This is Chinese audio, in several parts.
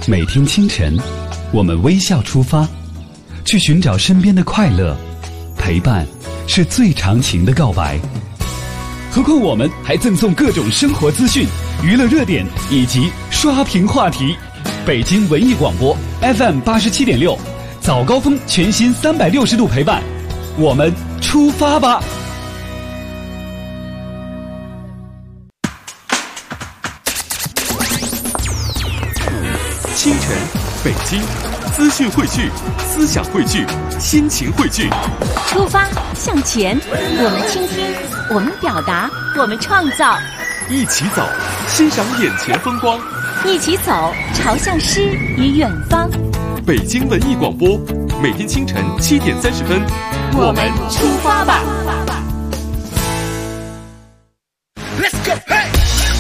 每天清晨，我们微笑出发，去寻找身边的快乐。陪伴是最长情的告白。何况我们还赠送各种生活资讯、娱乐热点以及刷屏话题。北京文艺广播 FM 87.6，早高峰全新360度陪伴，我们出发吧！ 清晨，北京，资讯汇聚，思想汇聚，心情汇聚。 出发向前，我们倾听，我们表达，我们创造。 一起走，欣赏眼前风光。 一起走，朝向诗与远方。 北京文艺广播，每天清晨7点30分， 我们出发吧。 Let's go, hey!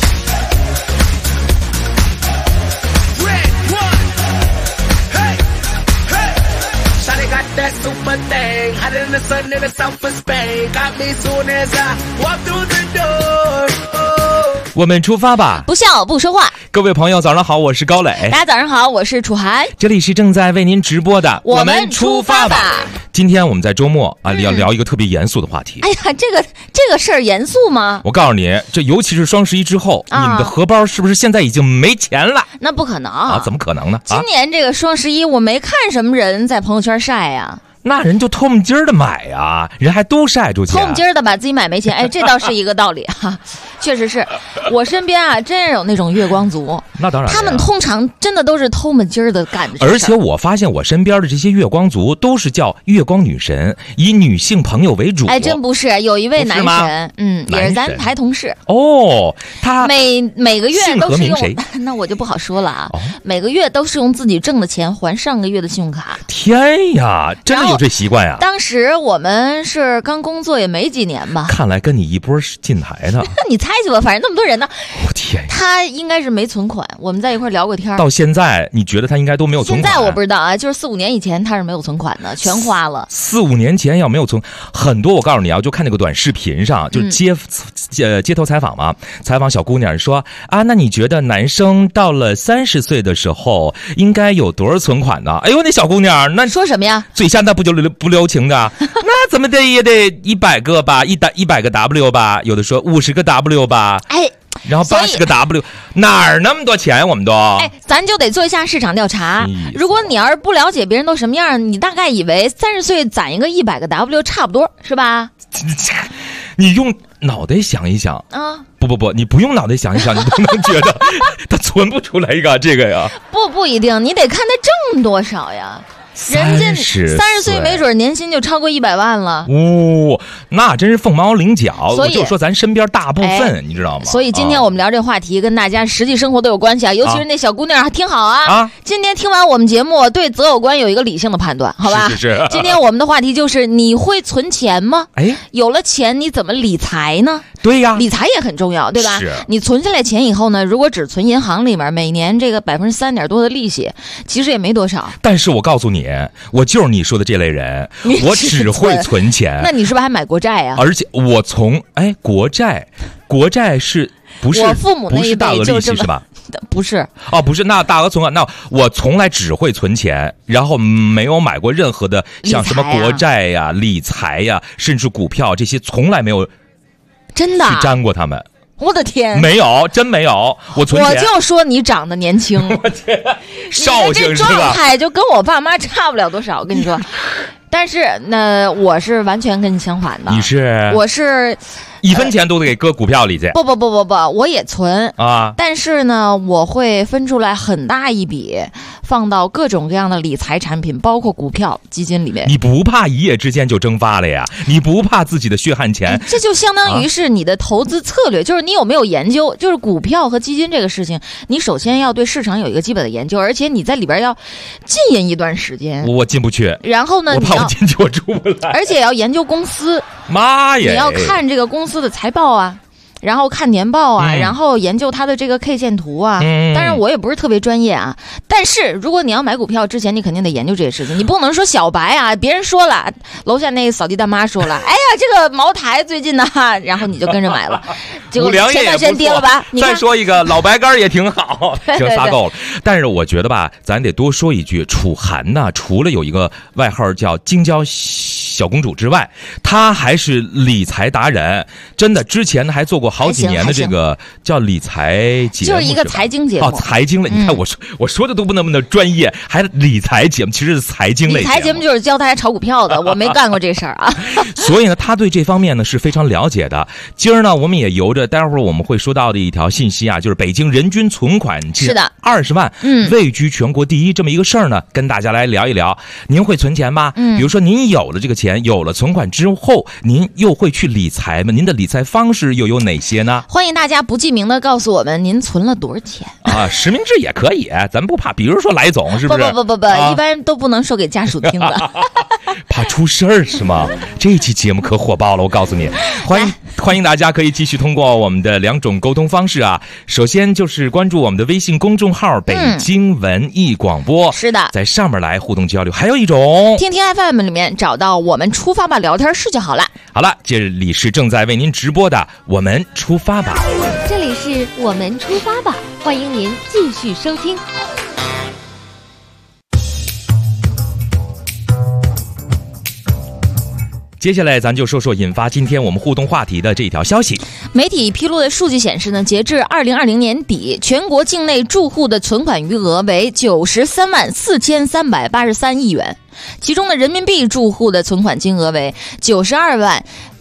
That super thing, hotter than the sun in the south of Spain. Got me soon as I walk through the door. 我们出发吧！ 不笑不说话。 各位朋友，早上好，我是高磊。 大家早上好，我是楚涵。 这里是正在为您直播的我们出发吧。 今天我们在周末啊，要聊一个特别严肃的话题。 哎呀，这个事儿严肃吗？ 我告诉你，这尤其是双11之后，你们的荷包是不是现在已经没钱了？ 那不可能啊！怎么可能呢？ 今年这个双11，我没看什么人在朋友圈晒呀。 那人就偷摸劲儿的买呀，人还都晒出去。 偷摸劲儿的把自己买没钱，哎，这倒是一个道理哈。确实是我身边啊，真有那种月光族。 那当然， 他们通常真的都是偷摸劲儿的干的。 而且我发现我身边的这些月光族都是叫月光女神，以女性朋友为主。 哎，真不是，有一位男神，也是咱台同事。 哦，他每个月都是用， 姓何名谁？ 那我就不好说了啊。每个月都是用自己挣的钱还上个月的信用卡。 天呀，真的有这习惯呀！ 当时我们是刚工作也没几年吧， 看来跟你一波是进台的。 你猜去吧，反正那么多人呢。 我天呀， 他应该是没存款。我们在一块聊过天， 到现在你觉得他应该都没有存款？ 现在我不知道啊，就是4、5年以前他是没有存款的，全花了。 4、5年前要没有存很多，我告诉你啊，就看那个短视频上，就街头采访嘛，采访小姑娘说啊，那你觉得男生到了30岁的时候应该有多少存款呢？哎呦，那小姑娘那说什么呀？ 嘴下那不就不留情的？那怎么的也得100个吧，100个 W 吧，有的说50个 W 吧， 哎。 然后80个 W， 哪儿那么多钱？我们都咱就得做一下市场调查。如果你要是不了解别人都什么样，你大概以为30岁攒一个100个 W 差不多是吧？ 你用脑袋想一想啊！ 不，你不用脑袋想一想，你都能觉得他存不出来一个这个呀。 不一定，你得看他挣多少呀。人家30岁没准年薪就超过100万了。 哦，那真是凤毛麟角。所以就说咱身边大部分，你知道吗？ 所以今天我们聊这话题跟大家实际生活都有关系啊，尤其是那小姑娘听好啊。今天听完我们节目，对择偶观有一个理性的判断，好吧？ 是。 今天我们的话题就是你会存钱吗？ 哎， 有了钱你怎么理财呢？ 对呀， 理财也很重要，对吧？ 是。 你存下来钱以后呢，如果只存银行里面，每年这个3%点多的利息，其实也没多少。 但是我告诉你，我就是你说的这类人，我只会存钱。 那你是不是还买国债呀？ 而且我从国债是不是我父母那一辈不是大额利息是吧？ 不是哦，不是，那大额存款，那我从来只会存钱，然后没有买过任何的像什么国债呀、理财呀，甚至股票这些，从来没有真的去沾过他们。 我的天， 没有，真没有。我存钱， 我就说你长得年轻， 我天，绍兴是吧？ 你的这状态就跟我爸妈差不了多少，我跟你说。但是我是完全跟你相反的。 你是？ 我是 1分钱都得给搁股票里去。 不，我也存啊，但是呢，我会分出来很大一笔，放到各种各样的理财产品，包括股票、基金里面。 你不怕一夜之间就蒸发了呀？你不怕自己的血汗钱？ 这就相当于是你的投资策略，就是你有没有研究？就是股票和基金这个事情，你首先要对市场有一个基本的研究，而且你在里边要浸淫一段时间。 我进不去。 然后呢， 我怕我进去我出不来。 而且要研究公司。 妈耶！ 你要看这个公司的财报啊。 然后看年报啊， 嗯然后研究它的这个 K 线图啊。 嗯当然我也不是特别专业啊，但是如果你要买股票之前，你肯定得研究这些事情，你不能说小白啊，别人说了，楼下那个扫地大妈说了，哎呀，这个茅台最近呢，然后你就跟着买了，结果五粮液前段时间跌了吧？你看再说一个老白干也挺好， 对行，撒够了。但是我觉得吧，咱得多说一句，楚涵呢，除了有一个外号叫京郊小公主之外，她还是理财达人，真的，之前呢还做过好几年的这个叫理财节目， 就是一个财经节目哦，财经类。你看我说的都不那么的专业，还理财节目，其实是财经类理财节目就是教大家炒股票的，我没干过这事儿啊。 所以呢，他对这方面呢是非常了解的。今儿呢，我们也由着待会儿我们会说到的一条信息啊，就是北京人均存款近是的 20万，位居全国第一这么一个事儿呢，跟大家来聊一聊。您会存钱吗？比如说您有了这个钱，有了存款之后，您又会去理财吗？您的理财方式又有哪些呢？ 欢迎大家不记名的告诉我们您存了多少钱。 啊，实名制也可以，咱不怕。比如说来总，是不是？ 不， 啊一般都不能说给家属听的。 怕出事儿是吗？这期节目可火爆了，我告诉你，欢迎大家可以继续通过我们的2种沟通方式啊。首先就是关注我们的微信公众号北京文艺广播， 是的， 在上面来互动交流。还有一种， 听听 FM 里面找到我们出发吧聊天室就好了。 好了，这里是正在为您直播的我们出发吧， 这里是我们出发吧，欢迎您继续收听。 接下来咱就说说引发今天我们互动话题的这一条消息。 媒体披露的数据显示呢，截至2020年底，全国境内住户的存款余额为93万4383亿元。其中的人民币住户的存款金额为92万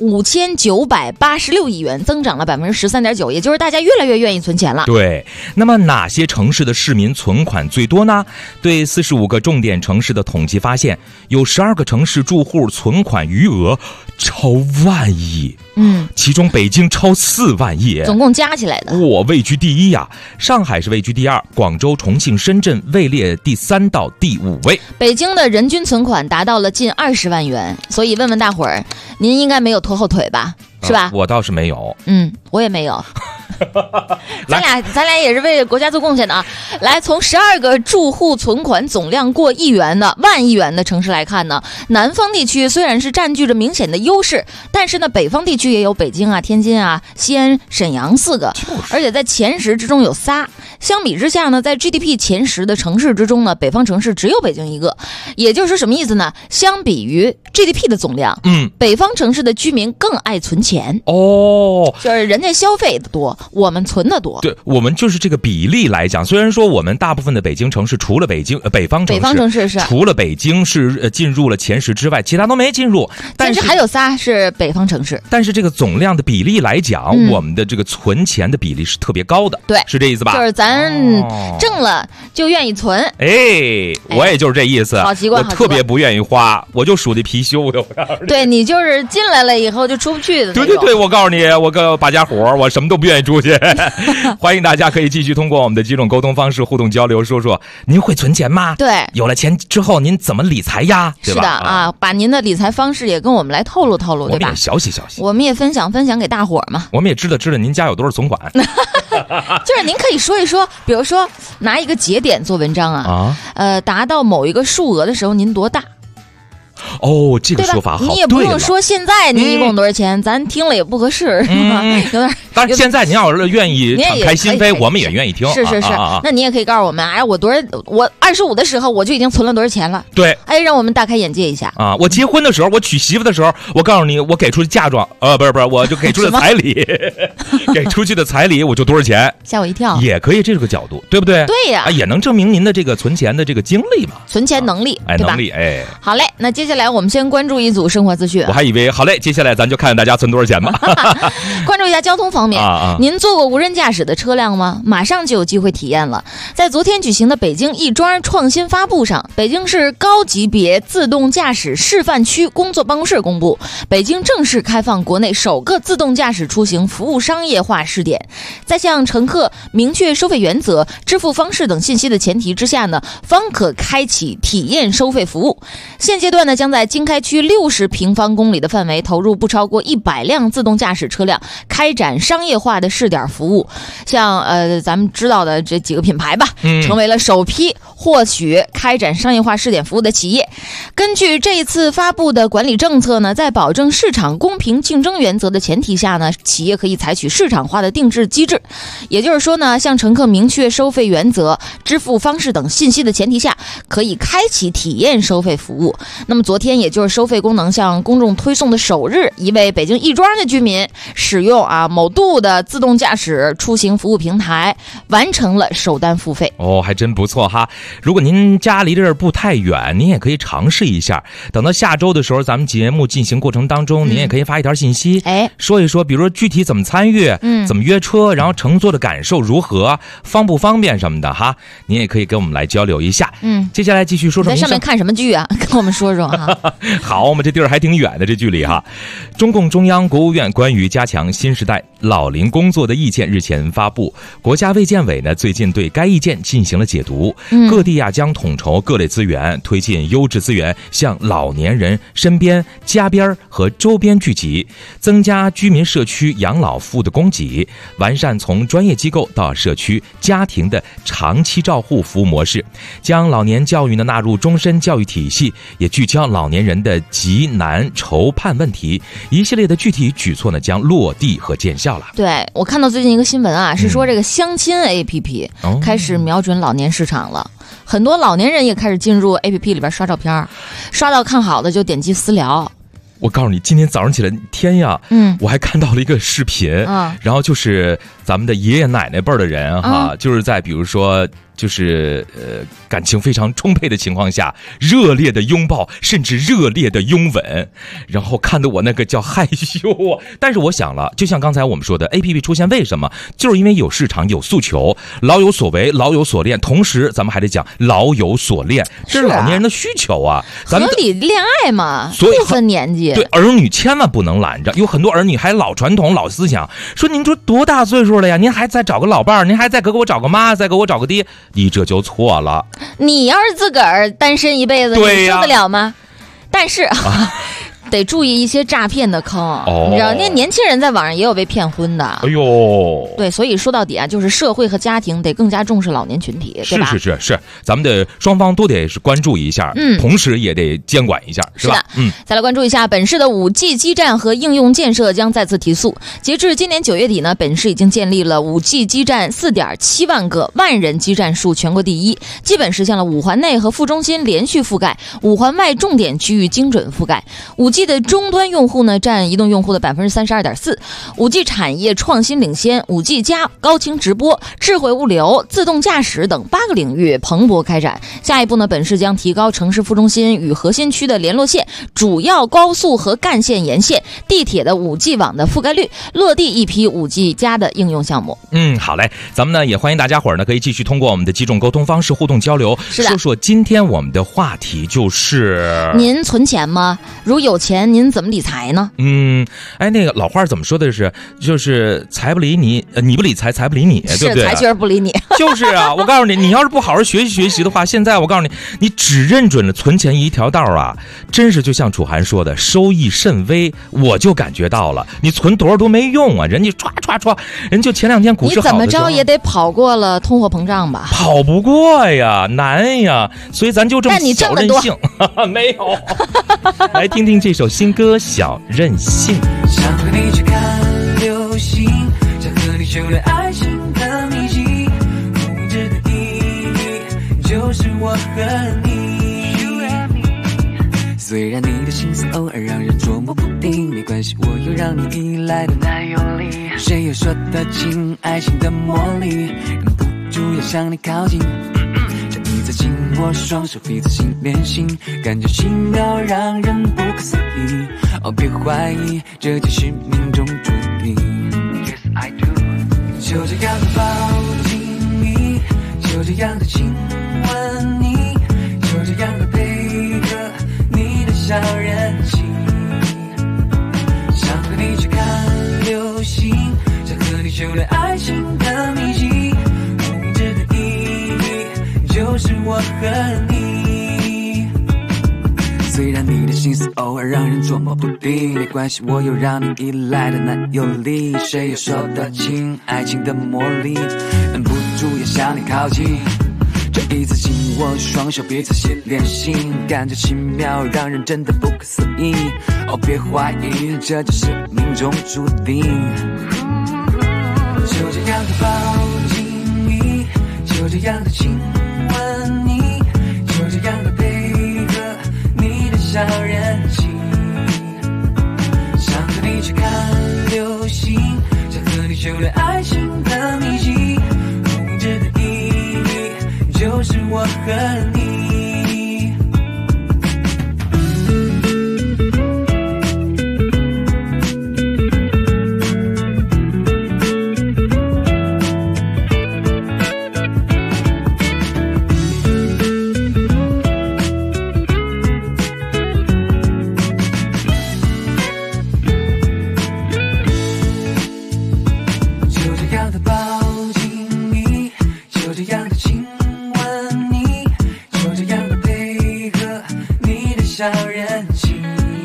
5986亿元，增长了13.9%，也就是大家越来越愿意存钱了。 对，那么哪些城市的市民存款最多呢？对45个重点城市的统计发现，有12个城市住户存款余额超万亿，其中北京超4万亿， 总共加起来的。 我位居第一呀，上海是位居第2，广州、重庆、深圳位列第3到第5位。 北京的人均存款达到了近20万元，所以问问大伙儿，您应该没有拖后腿吧？是吧？ 我倒是没有。 我也没有。咱俩也是为国家做贡献的啊！来，从12个住户存款总量过1亿元的万亿元的城市来看呢，南方地区虽然是占据着明显的优势，但是呢，北方地区也有北京啊、天津啊、西安、沈阳4个，而且在前10之中有仨。相比之下呢，在 GDP 前10的城市之中呢，北方城市只有北京1个。也就是说什么意思呢？相比于 GDP 的总量，北方城市的居民更爱存钱哦， 就是人家消费的多，我们存的多。 对，我们就是这个比例来讲，虽然说我们大部分的北京城市，除了北方城市是除了北京是进入了前10之外，其他都没进入。但是还有仨是北方城市。 但是这个总量的比例来讲，我们的这个存钱的比例是特别高的。 对， 是这意思吧？ 就是咱挣了就愿意存。 我也就是这意思。 好习惯， 我特别不愿意花，我就属那貔貅的。 对，你就是进来了以后就出不去的那种。 对，我告诉你，我个把家伙，我什么都不愿意出去。欢迎大家可以继续通过我们的几种沟通方式互动交流，说说您会存钱吗？ 对， 有了钱之后您怎么理财呀？ 是的啊，把您的理财方式也跟我们来透露透露，对吧？ 我们也消息， 我们也分享给大伙儿嘛。 我们也知道您家有多少存款。 就是您可以说一说，比如说拿一个节点做文章啊，达到某一个数额的时候您多大？ 哦，这个说法好， 你也不用说现在您一共多少钱，咱听了也不是吧？有点。 当然，现在您要是愿意敞开心扉，我们也愿意听。 是，那你也可以告诉我们，我25的时候我就已经存了多少钱了？ 对， 让我们大开眼界一下啊！我结婚的时候，我娶媳妇的时候，我告诉你，我给出的嫁妆，不是，我就给出的彩礼，给出去的彩礼我就多少钱？ 吓我一跳。 也可以这个角度，对不对？ 对呀， 也能证明您的这个存钱的这个经历嘛， 存钱能力，对吧？ 能力， 好嘞，那接下来我们先关注一组生活资讯。 我还以为好嘞，接下来咱就看看大家存多少钱吧。 关注一下交通方面，您坐过无人驾驶的车辆吗？马上就有机会体验了。在昨天举行的北京亦庄创新发布上，北京市高级别自动驾驶示范区工作办公室公布，北京正式开放国内首个自动驾驶出行服务商业化试点。在向乘客明确收费原则、支付方式等信息的前提之下呢，方可开启体验收费服务。现阶段呢，将在经开区60平方公里的范围投入不超过100辆自动驾驶车辆，开展商商业化的试点服务，像咱们知道的这几个品牌吧，成为了首批获许开展商业化试点服务的企业。根据这一次发布的管理政策呢，在保证市场公平竞争原则的前提下呢，企业可以采取市场化的定制机制。也就是说呢，向乘客明确收费原则、支付方式等信息的前提下，可以开启体验收费服务。那么昨天，也就是收费功能向公众推送的首日，一位北京亦庄的居民使用某度的自动驾驶出行服务平台，完成了首单付费。 哦，还真不错哈！如果您家离这儿不太远，您也可以尝试一下。等到下周的时候，咱们节目进行过程当中，您也可以发一条信息，说一说，比如说具体怎么参与，怎么约车，然后乘坐的感受如何，方不方便什么的哈，您也可以跟我们来交流一下。接下来继续说说在上面看什么剧啊？跟我们说说哈。 好，我们这地儿还挺远的，这距离哈。中共中央、国务院关于加强新时代老龄工作的意见日前发布，国家卫健委呢最近对该意见进行了解读，各地将统筹各类资源，推进优质资源向老年人身边、家边和周边聚集，增加居民社区养老服务的供给，完善从专业机构到社区家庭的长期照护服务模式，将老年教育呢纳入终身教育体系，也聚焦老年人的急难愁盼问题，一系列的具体举措呢将落地和见效了。 对，我看到最近一个新闻是说这个相亲 APP 开始瞄准老年市场了，很多老年人也开始进入 APP 里边刷照片，刷到看好的就点击私聊。 我告诉你，今天早上起来天呀，我还看到了一个视频，然后就是咱们的爷爷奶奶辈的人就是在比如说就是感情非常充沛的情况下，热烈的拥抱，甚至热烈的拥吻，然后看得我那个叫害羞啊。但是我想了，就像刚才我们说的 APP 出现为什么，就是因为有市场有诉求，老有所为老有所恋，同时咱们还得讲老有所恋，这是老年人的需求啊，咱们合理恋爱嘛， 所以不分年纪。 对，儿女千万不能拦着，有很多儿女还老传统老思想，说您说多大岁数了呀，您还再找个老伴儿，您还再给我找个妈，再给我找个爹，你这就错了。 你要是自个儿单身一辈子，你受得了吗？但是得注意一些诈骗的坑，你知道，那年轻人在网上也有被骗婚的。 哎呦， 对，所以说到底就是社会和家庭得更加重视老年群体，对吧？ 是，咱们的双方都得是关注一下，同时也得监管一下，是吧？ 再来关注一下本市的5G 基站和应用建设将再次提速。截至今年9月底呢，本市已经建立了5G 基站4.7万个，万人基站数全国第一，基本实现了5环内和副中心连续覆盖，5环外重点区域精准覆盖。5G 的终端用户呢占移动用户的32.4%。5G 产业创新领先，5G 加、高清直播、智慧物流、自动驾驶等8个领域蓬勃开展。下一步呢，本市将提高城市副中心与核心区的联络线、主要高速和干线沿线、地铁的5G 网的覆盖率，落地一批5G 加的应用项目。 好嘞，咱们呢也欢迎大家伙儿呢可以继续通过我们的几种沟通方式互动交流。说说今天我们的话题就是您存钱吗？如有钱您怎么理财呢？ 那个老话怎么说的就是财不理你，你不理财，财不理你，对不对？ 是财确实不理你。 就是啊，我告诉你，你要是不好好学习的话，现在我告诉你，你只认准了存钱一条道啊，真是就像楚涵说的，收益甚微。我就感觉到了，你存多少都没用啊，人家唰，人就前2天股市好的时候， 你怎么着也得跑过了通货膨胀吧？ 跑不过呀，难呀，所以咱就这么小任性。没有。来听听这首新歌《小任性》。 想和你去看流星，想和你修炼爱情的秘籍，无知的意义就是我和你。虽然你的心思偶尔让人捉摸不定，没关系，我有让你依赖的男友力。谁又说得清爱情的魔力，忍不住要向你靠近，这一次紧握双手，彼此心连心，感觉奇妙让人不可思议。别怀疑，这就是命中注定。Yes, I do。 就这样的抱紧你，就这样的亲吻你，就这样的配合你的小任性。想和你去看流星，想和你修炼爱情的秘籍，无知的意义就是我和你。 虽然你的心思偶尔让人捉摸不定，没关系，我有让你依赖的男友力。谁又说得清爱情的魔力，忍不住要向你靠近。这一次紧握双手，彼此心连心，感觉奇妙，让人真的不可思议。哦，别怀疑，这就是命中注定。就这样的抱紧你，就这样的亲吻你，就这样的配合你的小人情，想和你去看流星，想和你修炼爱情的秘籍，梦之的意义就是我和你。小人情，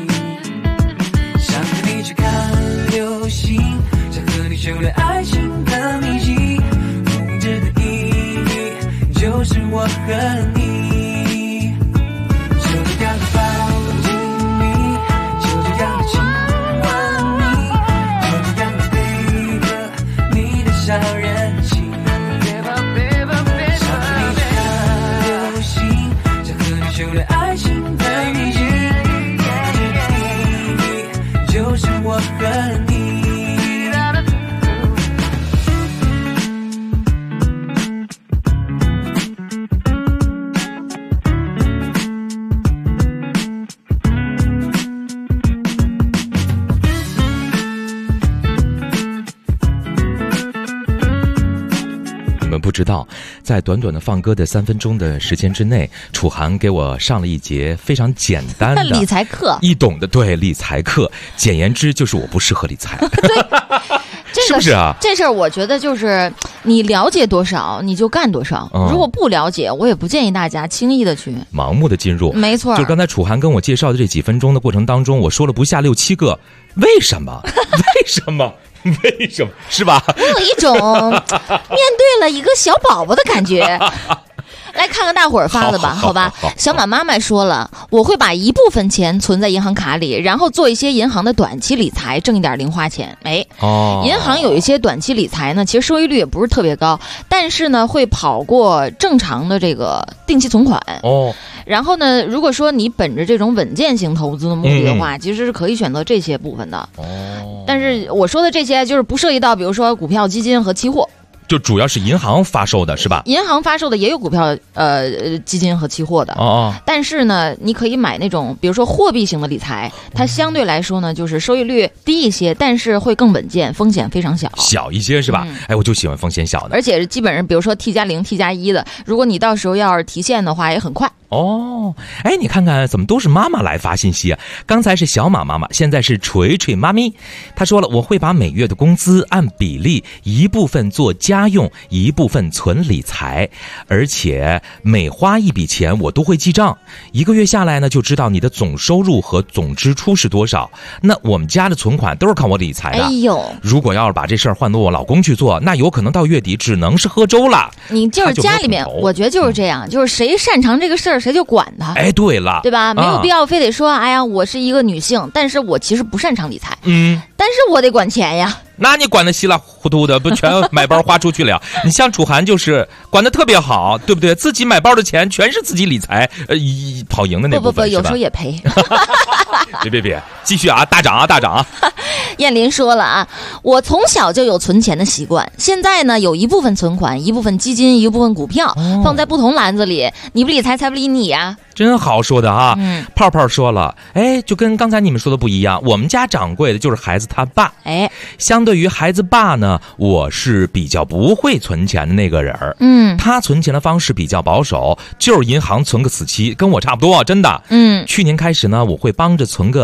想和你去看流星，想和你修炼爱情的秘籍，梦之的意义就是我和你。就这样的抱紧你，就这样的亲吻你，就这样的配合你的小人情，想和你去看流星，想和你修炼爱情的就是我和你。 你们不知道，在短短的放歌的3分钟的时间之内，楚涵给我上了一节非常简单的理财课， 易懂的对理财课。简言之，就是我不适合理财。 对， 是不是啊？ 这事儿我觉得就是你了解多少你就干多少，如果不了解，我也不建议大家轻易的去盲目的进入。 没错， 就刚才楚涵跟我介绍的这几分钟的过程当中，我说了不下6、7个为什么，为什么。为什么是吧？ 我有一种面对了一个小宝宝的感觉。来看看大伙儿发的吧，好吧。小马妈妈说了，我会把一部分钱存在银行卡里，然后做一些银行的短期理财，挣一点零花钱。银行有一些短期理财呢，其实收益率也不是特别高，但是呢会跑过正常的这个定期存款。然后呢，如果说你本着这种稳健型投资的目的的话，其实是可以选择这些部分的。但是我说的这些就是不涉及到，比如说股票、基金和期货。 就主要是银行发售的是吧？ 银行发售的也有股票、基金和期货的。但是呢，你可以买那种，比如说货币型的理财，它相对来说呢，就是收益率低一些，但是会更稳健，风险非常小一些是吧？我就喜欢风险小的， 而且基本上，比如说 T+0、T+1的，如果你到时候要是提现的话，也很快。 你看看怎么都是妈妈来发信息啊？刚才是小马妈妈，现在是锤锤妈咪。她说了，我会把每月的工资按比例，一部分做家用，一部分存理财，而且每花一笔钱我都会记账，一个月下来呢，就知道你的总收入和总支出是多少。那我们家的存款都是靠我理财的。如果要是把这事儿换到我老公去做，那有可能到月底只能是喝粥了。 你就是家里面，我觉得就是这样，就是谁擅长这个事儿，谁就管他。 对了， 对吧？没有必要非得说，哎呀，我是一个女性，但是我其实不擅长理财。但是我得管钱呀。 那你管得稀里糊涂的，不全买包花出去了？你像楚涵就是管得特别好，对不对？自己买包的钱全是自己理财，跑赢的那部分。 有时候也赔。 别，继续啊，大涨啊，大涨啊！ 燕林说了啊，我从小就有存钱的习惯，现在呢有一部分存款，一部分基金，一部分股票，放在不同篮子里。你不理财，才不理你呀。 真好说的啊！泡泡说了，就跟刚才你们说的不一样，我们家掌柜的就是孩子他爸。相对于孩子爸呢，我是比较不会存钱的那个人儿。他存钱的方式比较保守，就是银行存个死期，跟我差不多，真的。去年开始呢，我会帮着存个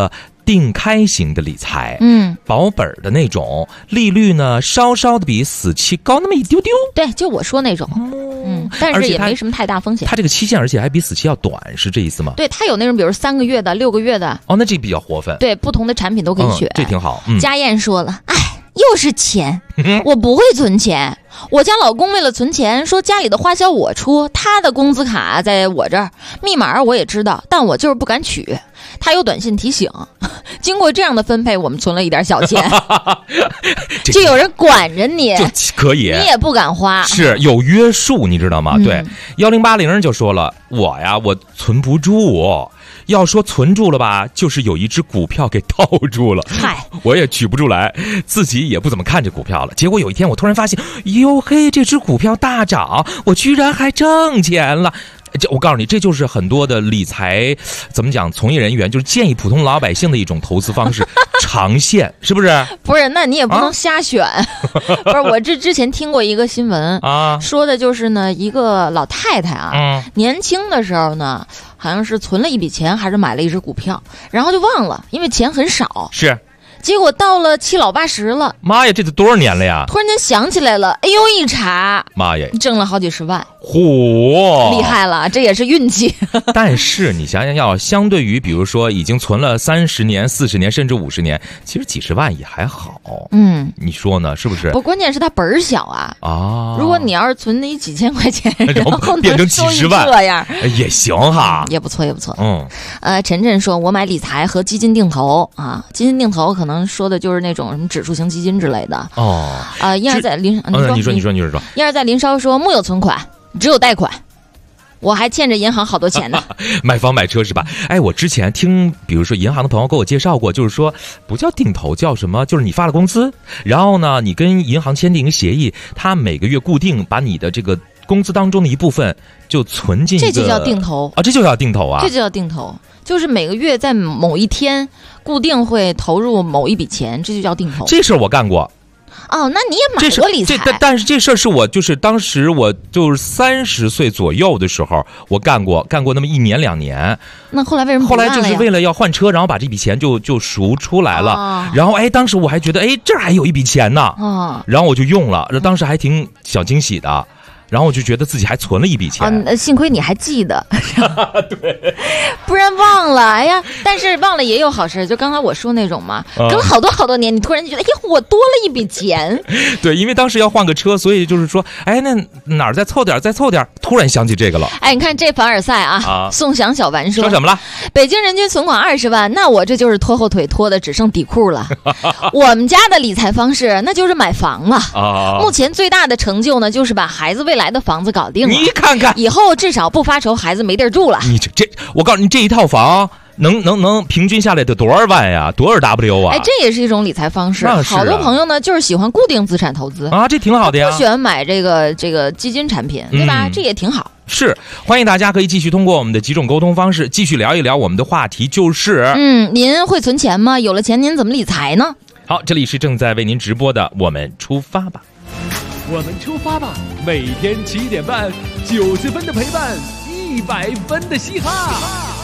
定开型的理财，保本的那种，利率呢稍稍的比死期高那么一丢丢。 对，就我说那种，但是也没什么太大风险。 它这个期限而且还比死期要短，是这意思吗？ 对，它有那种比如3个月的、6个月的。 哦，那这比较活泛。 对，不同的产品都可以选， 这挺好。 家燕说了，哎，又是钱，我不会存钱。我家老公为了存钱，说家里的花销我出，他的工资卡在我这儿，密码我也知道，但我就是不敢取。他有短信提醒，经过这样的分配，我们存了一点小钱。就有人管着你， 就可以， 你也不敢花， 是有约束，你知道吗？对，1080就说了，我存不住。要说存住了吧，就是有一只股票给套住了， 嗨， 我也取不出来，自己也不怎么看这股票了。结果有一天我突然发现，哟嘿，这只股票大涨，我居然还挣钱了。我告诉你，这就是很多的理财怎么讲，从业人员就是建议普通老百姓的一种投资方式，长线，是不是？ 不是，那你也不能瞎选。不是，我之前听过一个新闻啊，说的就是呢，一个老太太啊，年轻的时候呢，好像是存了一笔钱，还是买了一只股票，然后就忘了，因为钱很少。 是。 结果到了7老80了， 妈呀，这都多少年了呀？ 突然间想起来了，哎呦，一查， 妈呀， 挣了好几十万， 嚯， 厉害了，这也是运气。 但是你想想，要相对于比如说已经存了30年、40年甚至50年，其实几十万也还好。你说呢？是不是？ 不，关键是它本儿小啊。如果你要是存那几千块钱，然后变成几十万， 这样也行哈， 也不错，也不错。晨晨说，我买理财和基金定投啊，基金定投可能说的就是那种什么指数型基金之类的婴儿在林，你说，婴儿在林梢说，木有存款，只有贷款，我还欠着银行好多钱呢。 买房买车是吧？哎，我之前听，比如说银行的朋友给我介绍过，就是说不叫定投，叫什么？就是你发了工资，然后呢，你跟银行签订一个协议，他每个月固定把你的这个工资当中的一部分就存进一个， 这就叫定投啊，这就叫定投啊， 这就叫定投，就是每个月在某一天固定会投入某一笔钱，这就叫定投。 这事儿我干过。 哦，那你也买过理财？ 但是这事儿是我就是当时我就是30岁左右的时候，我干过那么1年2年。 那后来为什么不干了呀？ 后来就是为了要换车，然后把这笔钱就赎出来了。然后当时我还觉得这儿还有一笔钱呢。然后我就用了，当时还挺小惊喜的。然后我就觉得自己还存了一笔钱幸亏你还记得。 对， 不然忘了。哎呀，但是忘了也有好事，就刚才我说那种嘛，隔了好多年，你突然就觉得我多了一笔钱。 对，因为当时要换个车，所以就是说那哪儿再凑点，突然想起这个了。 你看这凡尔赛啊，宋翔小丸说什么了？ 北京人均存款20万，那我这就是拖后腿拖的只剩底裤了。我们家的理财方式那就是买房了。目前最大的成就呢，就是把孩子未来的房子搞定了。 你看看， 以后至少不发愁孩子没地儿住了。 你这，我告诉你，这一套房能平均下来得多少万呀？多少 W 啊？ 这也是一种理财方式。好多朋友呢，就是喜欢固定资产投资啊，这挺好的呀。 不喜欢买这个基金产品，对吧？这也挺好。 是，欢迎大家可以继续通过我们的几种沟通方式，继续聊一聊我们的话题，就是您会存钱吗？有了钱您怎么理财呢？ 好，这里是正在为您直播的，我们出发吧。 我们出发吧！每天7点半，90分的陪伴，100分的嘻哈。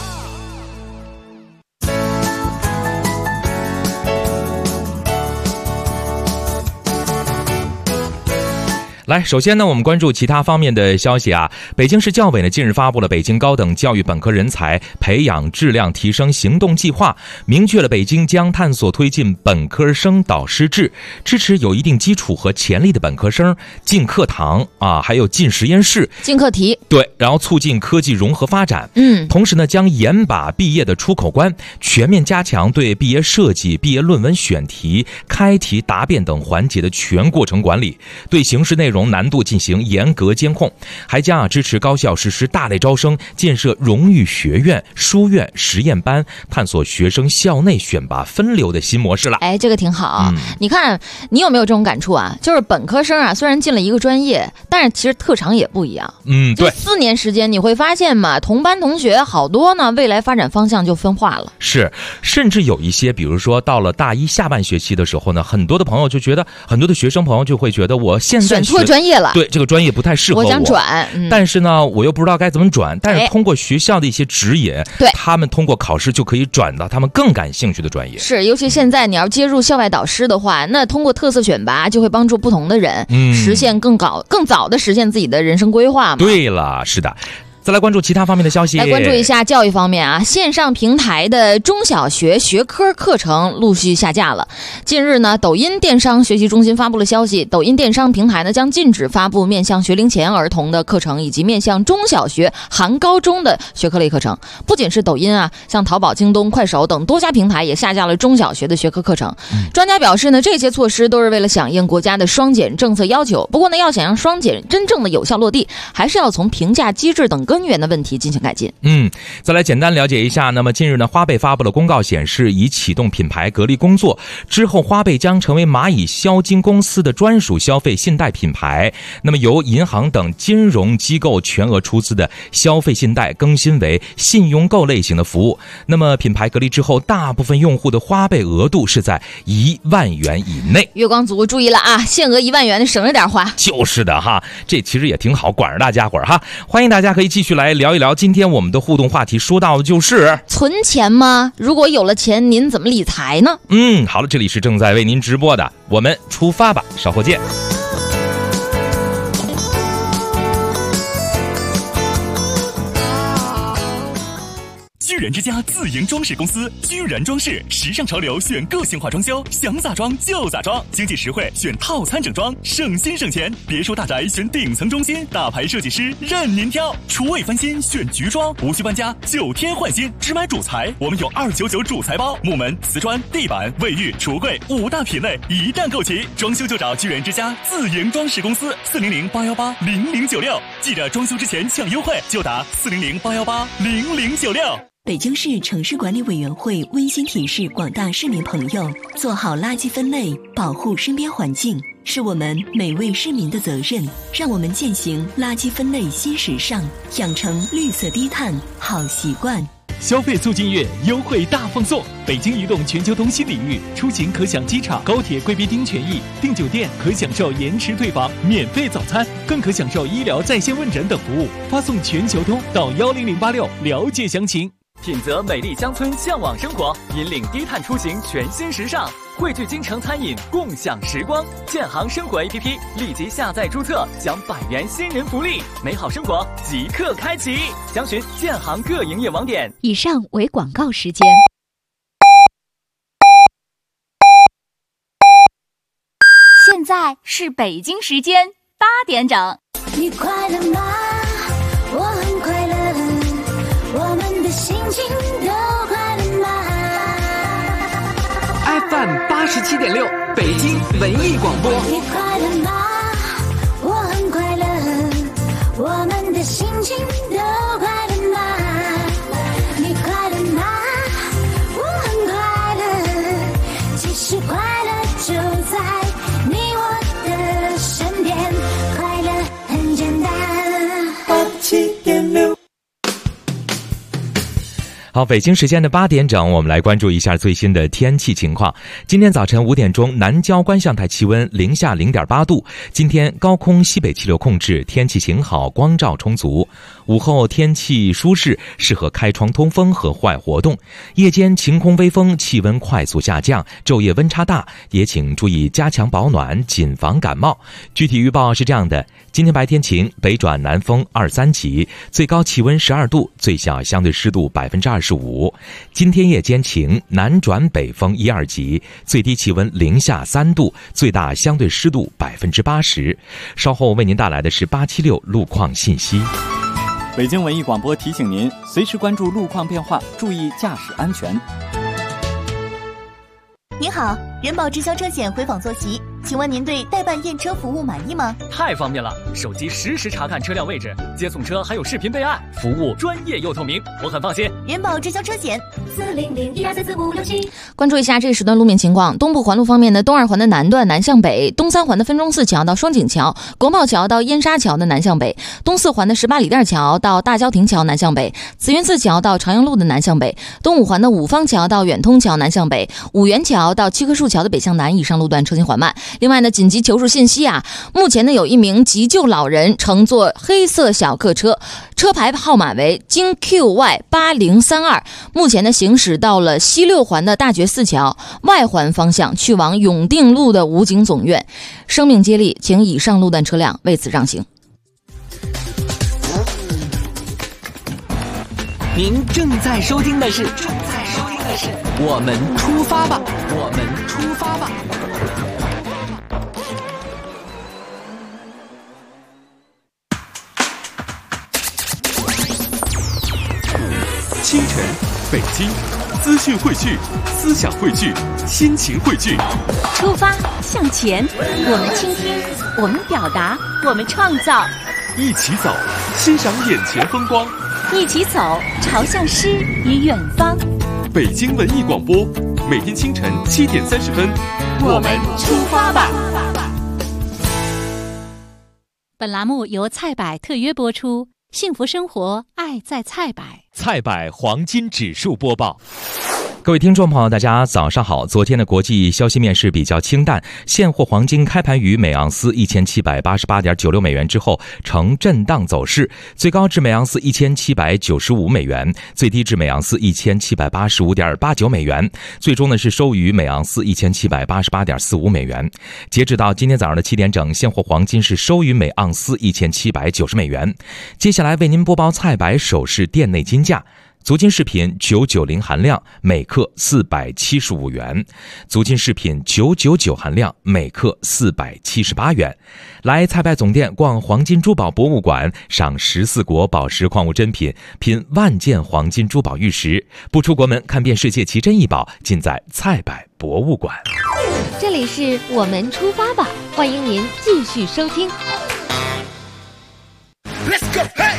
来，首先呢，我们关注其他方面的消息啊。北京市教委呢近日发布了北京高等教育本科人才培养质量提升行动计划，明确了北京将探索推进本科生导师制，支持有一定基础和潜力的本科生进课堂啊，还有进实验室、 进课题， 对，然后促进科技融合发展。同时呢，将严把毕业的出口关，全面加强对毕业设计、毕业论文选题、开题答辩等环节的全过程管理，对形式内容难度进行严格监控，还将支持高校实施大类招生，建设荣誉学院、书院、实验班，探索学生校内选拔分流的新模式了。 这个挺好。你看，你有没有这种感触啊？就是本科生啊，虽然进了一个专业，但是其实特长也不一样。 对 ，4年时间你会发现嘛，同班同学好多呢，未来发展方向就分化了。 是，甚至有一些，比如说到了大一下半学期的时候呢，很多的朋友就觉得，很多的学生朋友就会觉得，我现在选专业了， 对这个专业不太适合我想转， 但是呢，我又不知道该怎么转。但是通过学校的一些指引， 对， 他们通过考试就可以转到他们更感兴趣的专业。 是，尤其现在你要接入校外导师的话，那通过特色选拔就会帮助不同的人实现更早的实现自己的人生规划嘛。 对了，是的。再来关注其他方面的消息。 来关注一下教育方面啊，线上平台的中小学学科课程陆续下架了。近日呢，抖音电商学习中心发布了消息，抖音电商平台呢将禁止发布面向学龄前儿童的课程，以及面向中小学含高中的学科类课程。不仅是抖音啊，像淘宝、京东、快手等多家平台也下架了中小学的学科课程。专家表示呢，这些措施都是为了响应国家的双减政策要求。不过呢，要想让双减真正的有效落地，还是要从评价机制等根源的问题进行改进。 再来简单了解一下。那么近日呢，花呗发布了公告，显示已启动品牌隔离工作，之后花呗将成为蚂蚁消金公司的专属消费信贷品牌。那么由银行等金融机构全额出资的消费信贷更新为信用购类型的服务。那么品牌隔离之后，大部分用户的花呗额度是在1万元以内。 月光族注意了啊，限额1万元，省着点花。 就是的哈，这其实也挺好，管着大家伙儿哈。欢迎大家可以继续来聊一聊。今天我们的互动话题说到的就是存钱吗？如果有了钱，您怎么理财呢？ 好了，这里是正在为您直播的，我们出发吧，稍后见。 居然之家自营装饰公司，居然装饰，时尚潮流选个性化装修，想咋装就咋装，经济实惠选套餐整装，省心省钱。别墅大宅选顶层中心，大牌设计师任您挑。厨卫翻新选菊装，无需搬家，9天换新，只买主材，我们有299主材包，木门、瓷砖、地板、卫浴、橱柜5大品类一旦购齐，装修就找居然之家自营装饰公司，400-818-0096。记着装修之前抢优惠，就打400-818-0096。 北京市城市管理委员会温馨提示广大市民朋友，做好垃圾分类，保护身边环境，是我们每位市民的责任。让我们践行垃圾分类新时尚，养成绿色低碳好习惯。 消费促进月优惠大放送，北京移动全球通新领域，出行可享机场、高铁贵宾厅权益，订酒店可享受延迟退房、免费早餐，更可享受医疗在线问诊等服务。发送全球通到10086了解详情。 品泽美丽乡村向往生活，引领低碳出行全新时尚，汇聚京城餐饮共享时光。建行生活 APP 立即下载注册，享100元新人福利，美好生活即刻开启。详询建行各营业网点。 以上为广告时间。 现在是北京时间8点整。 你快乐吗？我很快乐，我们的心情都快乐吗 ？FM 87.6，北京文艺广播。 你快乐吗？我很快乐，我们的心情都快乐吗？你快乐吗？我很快乐，其实快乐就在你我的身边，快乐很简单。87.6。 好，北京时间的8点整，我们来关注一下最新的天气情况。今天早晨5点钟，南郊观象台气温零下0.8度。今天高空西北气流控制，天气晴好，光照充足。午后天气舒适，适合开窗通风和户外活动。夜间晴空微风，气温快速下降，昼夜温差大，也请注意加强保暖，谨防感冒。具体预报是这样的：今天白天晴，北转南风2、3级，最高气温12度，最小相对湿度25%。今天夜间晴，南转北风1、2级，最低气温零下3度，最大相对湿度80%。稍后为您带来的是876路况信息。 北京文艺广播提醒您，随时关注路况变化，注意驾驶安全。 您好，人保直销车险回访坐席，请问您对代办验车服务满意吗？ 太方便了，手机实时查看车辆位置，接送车还有视频备案，服务专业又透明，我很放心。 人保直销车险40012344567。 关注一下这时段路面情况。东部环路方面呢，东2环的南段南向北，东3环的分钟寺桥到双井桥、国贸桥到燕莎桥的南向北，东4环的18里店桥到大郊亭桥南向北，慈云寺桥到朝阳路的南向北，东5环的五方桥到远通桥南向北，五元桥到七棵树桥的北向南，以上路段车行缓慢。 另外呢，紧急求助信息啊，目前呢有一名急救老人乘坐黑色小客车，车牌号码为京 QY8032，目前呢行驶到了西六环的大觉寺桥外环方向，去往永定路的武警总院。生命接力，请以上路段车辆为此让行。 您正在收听的是我们出发吧，我们出发吧。 清晨，北京，资讯汇聚，思想汇聚，心情汇聚。 出发向前，我们倾听，我们表达，我们创造。 一起走，欣赏眼前风光。 一起走，朝向诗与远方。 北京文艺广播，每天清晨7点30分， 我们出发吧。 本栏目由菜百特约播出，幸福生活，爱在菜百。 菜百黄金指数播报。各位听众朋友，大家早上好。昨天的国际消息面是比较清淡，现货黄金开盘于每盎司1788.96美元之后呈震荡走势，最高至每盎司1795美元，最低至每盎司1785.89美元，最终呢是收于每盎司1788.45美元。截止到今天早上的7点整，现货黄金是收于每盎司1790美元。接下来为您播报菜百首饰店内金价。足金饰品990含量每克475元，足金饰品999含量每克478元。来菜百总店逛黄金珠宝博物馆，赏14国宝石矿物珍品，品万件黄金珠宝玉石。不出国门，看遍世界奇珍异宝，尽在菜百博物馆。 这里是我们出发吧，欢迎您继续收听。 Let's go, hey!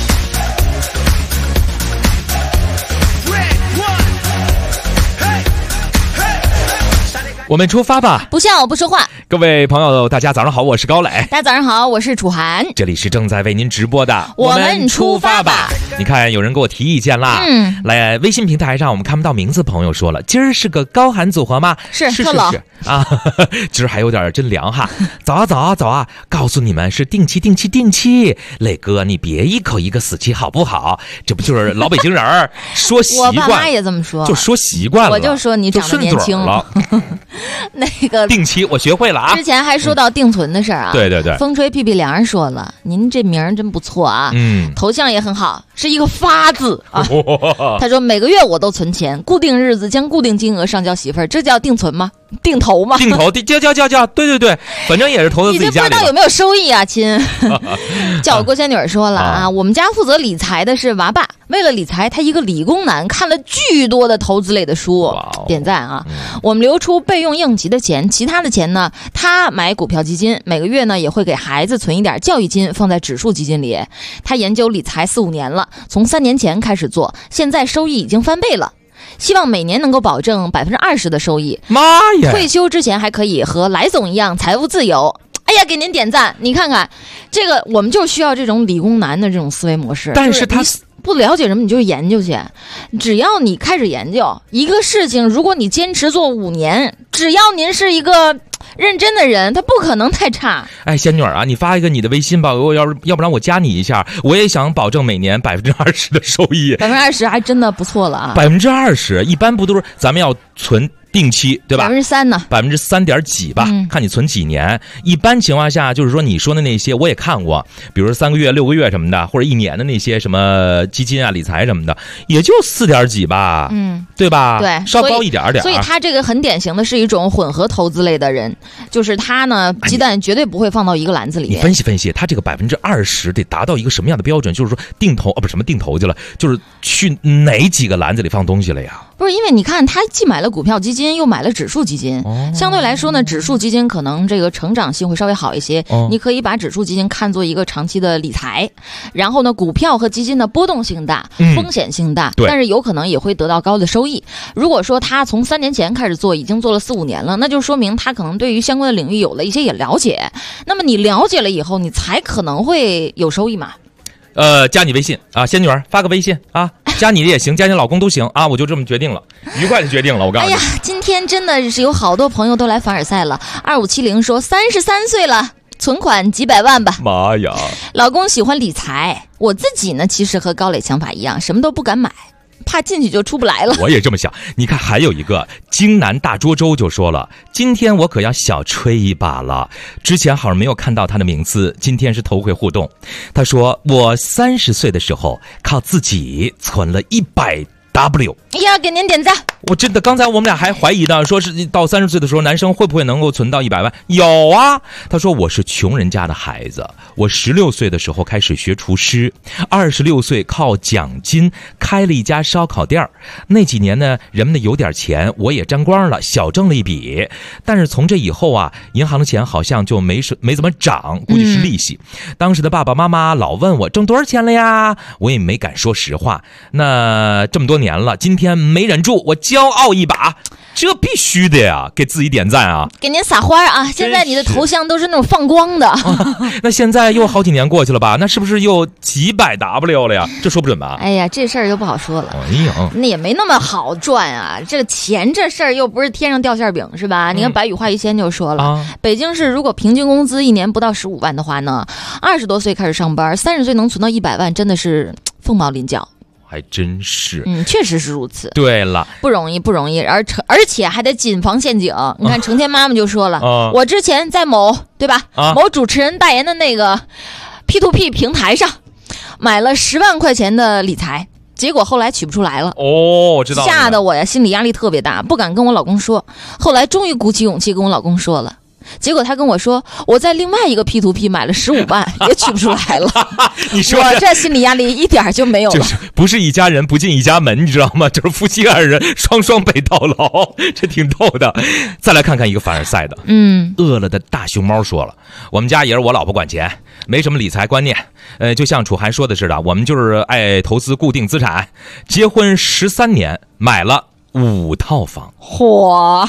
我们出发吧， 不笑不说话。 各位朋友大家早上好，我是高磊。 大家早上好，我是楚涵。 这里是正在为您直播的我们出发吧。 你看有人给我提意见啦，来微信平台上我们看不到名字，朋友说了，今儿是个高寒组合吗？ 是啊，今儿还有点真凉哈。走啊，告诉你们是定期。磊哥你别一口一个死气好不好？这不就是老北京人说习惯， 我爸妈也这么说， 就说习惯了， 我就说你长得年轻了。 那个定期我学会了啊。 之前还说到定存的事儿啊， 对， 风吹屁屁凉人说了，您这名儿真不错啊，头像也很好，是一个发字啊。他说每个月我都存钱，固定日子将固定金额上交媳妇儿，这叫定存吗？定投吗？ 定投，叫，对，反正也是投在自己家里。 你这不知道有没有收益啊，亲？叫我郭仙女说了啊，我们家负责理财的是娃爸，为了理财，他一个理工男看了巨多的投资类的书，点赞啊！我们留出备用应急的钱，其他的钱呢，他买股票基金，每个月呢也会给孩子存一点教育金，放在指数基金里。他研究理财4-5年了，从3年前开始做，现在收益已经翻倍了。希望每年能够保证20%的收益。 妈呀！ 退休之前还可以和来总一样财务自由。哎呀，给您点赞！你看看，这个我们就需要这种理工男的这种思维模式。 但是他不了解什么，你就研究去。只要你开始研究一个事情，如果你坚持做5年，只要您是一个认真的人，他不可能太差。 哎，仙女啊，你发一个你的微信吧，要不然我加你一下，我也想保证每年20%的收益。 20%还真的不错了啊 ！20%一般不都是咱们要存定期对吧 ？3%呢 ？3点几吧，看你存几年。一般情况下，就是说你说的那些我也看过，比如3个月、6个月什么的，或者1年的那些什么基金啊、理财什么的，也就4点几吧，对吧？ 对， 稍高一点点。 所以他这个很典型的是一种混合投资类的人，就是他呢，鸡蛋绝对不会放到一个篮子里。 你分析，他这个20%得达到一个什么样的标准？就是说定投不是什么定投去了，就是去哪几个篮子里放东西了呀？ 不是，因为你看他既买了股票基金，又买了指数基金，相对来说呢，指数基金可能这个成长性会稍微好一些。你可以把指数基金看作一个长期的理财，然后呢，股票和基金的波动性大，风险性大，但是有可能也会得到高的收益。如果说他从3年前开始做，已经做了4-5年了，那就说明他可能对于相关的领域有了一些也了解。那么你了解了以后，你才可能会有收益嘛。 加你微信啊，仙女儿发个微信啊，加你的也行，加你老公都行啊，我就这么决定了，愉快的决定了。我告诉你， 哎呀，今天真的是有好多朋友都来凡尔赛了。2570说33岁了，存款几百万吧。 妈呀！ 老公喜欢理财，我自己呢其实和高磊想法一样，什么都不敢买，怕进去就出不来了。 我也这么想。你看，还有一个京南大涿州就说了，今天我可要小吹一把了。之前好像没有看到他的名字，今天是头回互动。他说我30岁的时候靠自己存了100W。 哎呀，给您点赞。 我真的，刚才我们俩还怀疑呢，说是到30岁的时候，男生会不会能够存到100万？有啊，他说我是穷人家的孩子，我16岁的时候开始学厨师，26岁靠奖金开了一家烧烤店。那几年呢，人们呢有点钱，我也沾光了，小挣了一笔。但是从这以后啊，银行的钱好像就没怎么涨，估计是利息。当时的爸爸妈妈老问我挣多少钱了呀，我也没敢说实话。那这么多年了，今天没忍住，我骄傲一把，这必须的呀！给自己点赞啊！ 给您撒花啊！现在你的头像都是那种放光的。 那现在又好几年过去了吧？那是不是又几百 W 了呀？这说不准吧？ 哎呀，这事儿就不好说了。 哎呀， 那也没那么好赚啊！这个钱这事儿又不是天上掉馅饼，是吧？你看白羽化一仙就说了，北京市如果平均工资一年不到15万的话呢，20多岁开始上班，30岁能存到100万，真的是凤毛麟角。 还真是， 确实是如此。 对了， 不容易，而且还得谨防陷阱。你看，成天妈妈就说了，我之前在某主持人代言的那个 P2P 平台上买了10万块钱的理财，结果后来取不出来了。 哦，我知道了， 吓得我呀，心理压力特别大，不敢跟我老公说。后来终于鼓起勇气跟我老公说了。结果他跟我说，我在另外一个 P2P 买了15万，也取不出来了。 你说我这心理压力一点就没有了， 就是不是一家人不进一家门，你知道吗？就是夫妻2人双双被套牢，这挺逗的。再来看看一个凡尔赛的，饿了的大熊猫说了，我们家也是我老婆管钱，没什么理财观念。就像楚涵说的似的，我们就是爱投资固定资产。结婚13年，买了5套房。 嚯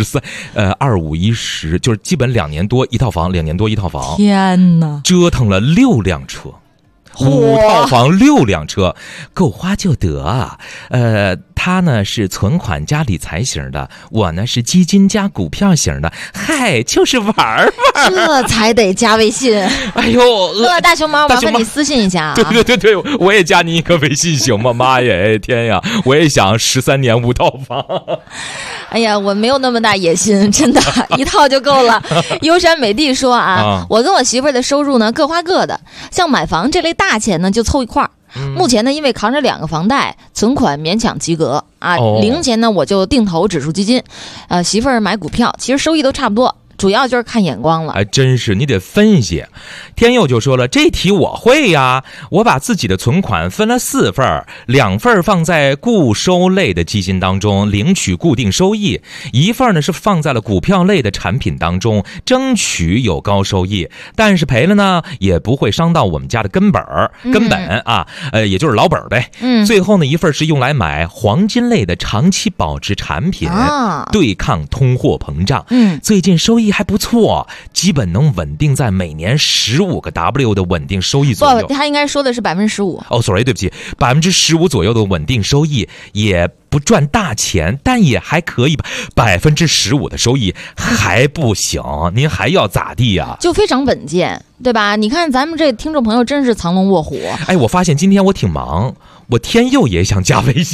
！2510，就是基本2年多一套房，2年多一套房。 天哪！ 折腾了6辆车，5套房6辆车，够花就得。他呢是存款加理财型的，我呢是基金加股票型的。嗨，就是玩玩， 这才得加微信。 哎呦， 大熊猫，麻烦你私信一下啊。 对，我也加你一个微信行吗？妈呀，天呀，我也想13年5套房。 哎呀，我没有那么大野心，真的，1套就够了。优山美地说我跟我媳妇儿的收入呢各花各的，像买房这类大钱呢就凑一块儿。目前呢，因为扛着2个房贷，存款勉强及格啊。零钱呢我就定投指数基金，媳妇儿买股票，其实收益都差不多。主要就是看眼光了。 还真是，你得分析。天佑就说了，这题我会呀，我把自己的存款分了4份，2份放在固收类的基金当中，领取固定收益；1份呢是放在了股票类的产品当中，争取有高收益。但是赔了呢，也不会伤到我们家的根本啊，也就是老本呗。最后呢，1份是用来买黄金类的长期保值产品，对抗通货膨胀。最近收益还不错，基本能稳定在每年15个 W 的稳定收益左右。 不，他应该说的是15%。 哦 ，sorry， 对不起，15%左右的稳定收益，也不赚大钱，但也还可以吧。15%的收益还不行，您还要咋地呀？ 就非常稳健，对吧？你看咱们这听众朋友真是藏龙卧虎。 哎，我发现今天我挺忙，我天佑也想加微信。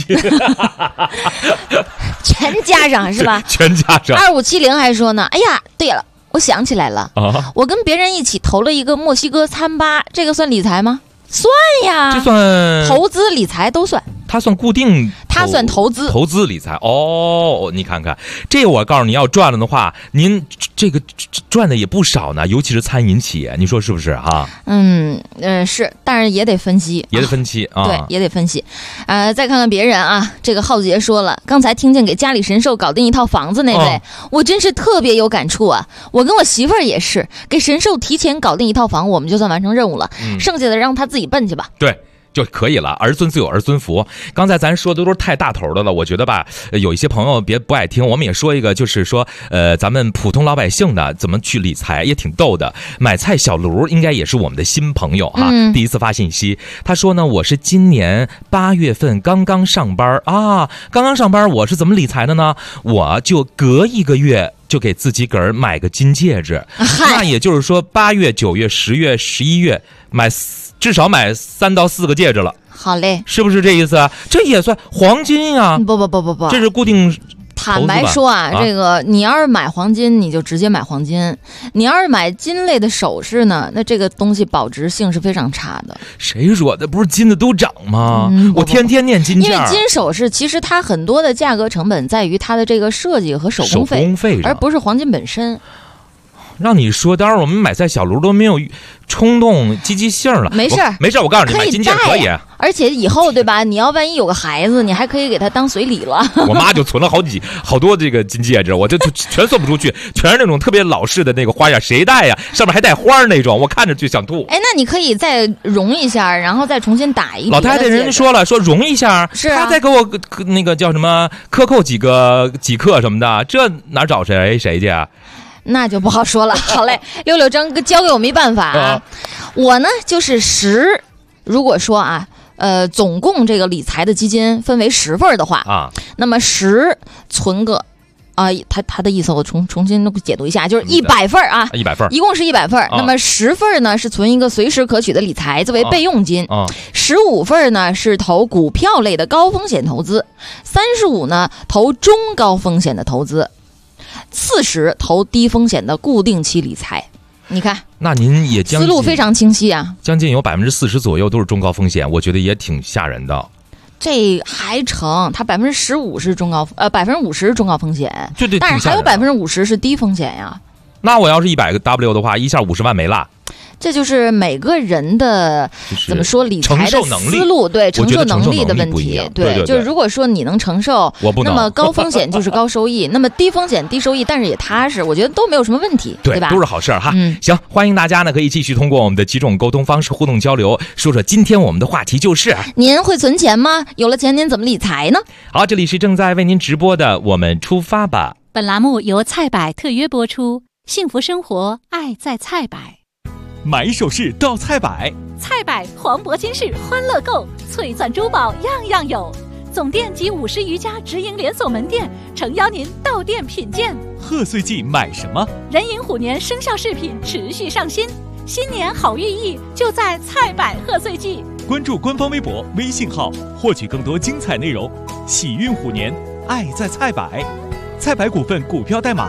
全加上是吧？ 全加上。 2570还说呢，哎呀，对了，我想起来了，我跟别人一起投了一个墨西哥餐吧，这个算理财吗？算呀， 这算投资理财都算。 它算固定， 它算投资理财哦。你看看，这我告诉你，要赚了的话，您这个赚的也不少呢，尤其是餐饮企业，你说是不是哈？ 是，但是也得分析， 啊， 对，也得分析。再看看别人啊，这个浩杰说了，刚才听见给家里神兽搞定一套房子那位，我真是特别有感触啊。我跟我媳妇儿也是，给神兽提前搞定一套房，我们就算完成任务了，剩下的让他自己奔去吧。 对。 就可以了，儿孙自有儿孙福。刚才咱说的都是太大头的了，我觉得吧，有一些朋友别不爱听，我们也说一个，就是说，咱们普通老百姓的怎么去理财，也挺逗的。买菜小卢应该也是我们的新朋友哈，第一次发信息，他说呢，我是今年8月份刚刚上班啊，刚刚上班，我是怎么理财的呢？我就隔1个月就给自己个儿买个金戒指，那也就是说8月、9月、10月、11月至少买3到4个戒指了。 好嘞， 是不是这意思啊？这也算黄金呀？ 不， 这是固定。 坦白说啊，这个你要是买黄金，你就直接买黄金；你要是买金类的首饰呢，那这个东西保值性是非常差的。 谁说的？不是金的都涨吗？我天天念金价。 因为金首饰其实它很多的价格成本在于它的这个设计和手工费，而不是黄金本身。 让你说，当然我们买菜小卢都没有冲动积极性了。没事，我告诉你，买金戒指可以。 而且以后对吧？你要万一有个孩子，你还可以给他当随礼了。 我妈就存了好多这个金戒指，我就全送不出去，全是那种特别老式的那个花样，谁戴呀？上面还带花那种，我看着就想吐。 哎，那你可以再融一下，然后再重新打一。 老太太人家说了，说融一下， 是啊， 她再给我那个叫什么克扣几克什么的，这哪找谁去啊？ 那就不好说了。好嘞，六六真交给我没办法啊。我呢就是如果说啊，总共这个理财的基金分为10份的话啊，那么10存个啊，他的意思我重新解读一下，就是100份啊，100份，一共是100份。那么10份呢是存一个随时可取的理财作为备用金，15份呢是投股票类的高风险投资，35呢投中高风险的投资。40投低风险的固定期理财，你看， 那您也思路非常清晰啊， 将近有40%左右都是中高风险，我觉得也挺吓人的。 这还成，它15%是50%是中高风险， 对， 但是还有50%是低风险呀。 那我要是100个 W 的话，一下50万没了。 这就是每个人的怎么说理财的思路，对承受能力的问题， 对， 就是如果说你能承受， 我不能， 那么高风险就是高收益，那么低风险低收益，但是也踏实，我觉得都没有什么问题，对吧？ 都是好事哈。行，欢迎大家呢可以继续通过我们的几种沟通方式互动交流，说今天我们的话题就是您会存钱吗？有了钱您怎么理财呢？ 好，这里是正在为您直播的我们出发吧。 本栏目由菜百特约播出，幸福生活爱在菜百。 买首饰到菜百， 菜百黄铂金饰欢乐购，翠钻珠宝样样有。总店及50余家直营连锁门店，诚邀您到店品鉴。 贺岁季买什么？ 壬寅虎年生肖饰品持续上新，新年好寓意就在菜百贺岁季。 关注官方微博、微信号，获取更多精彩内容。喜运虎年，爱在菜百。菜百股份股票代码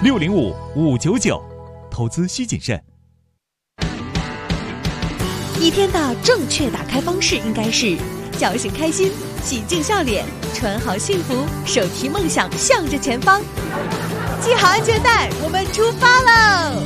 605599，投资需谨慎。 一天的正确打开方式应该是叫醒开心，洗净笑脸，穿好幸福，手提梦想向着前方，系好安全带，我们出发喽！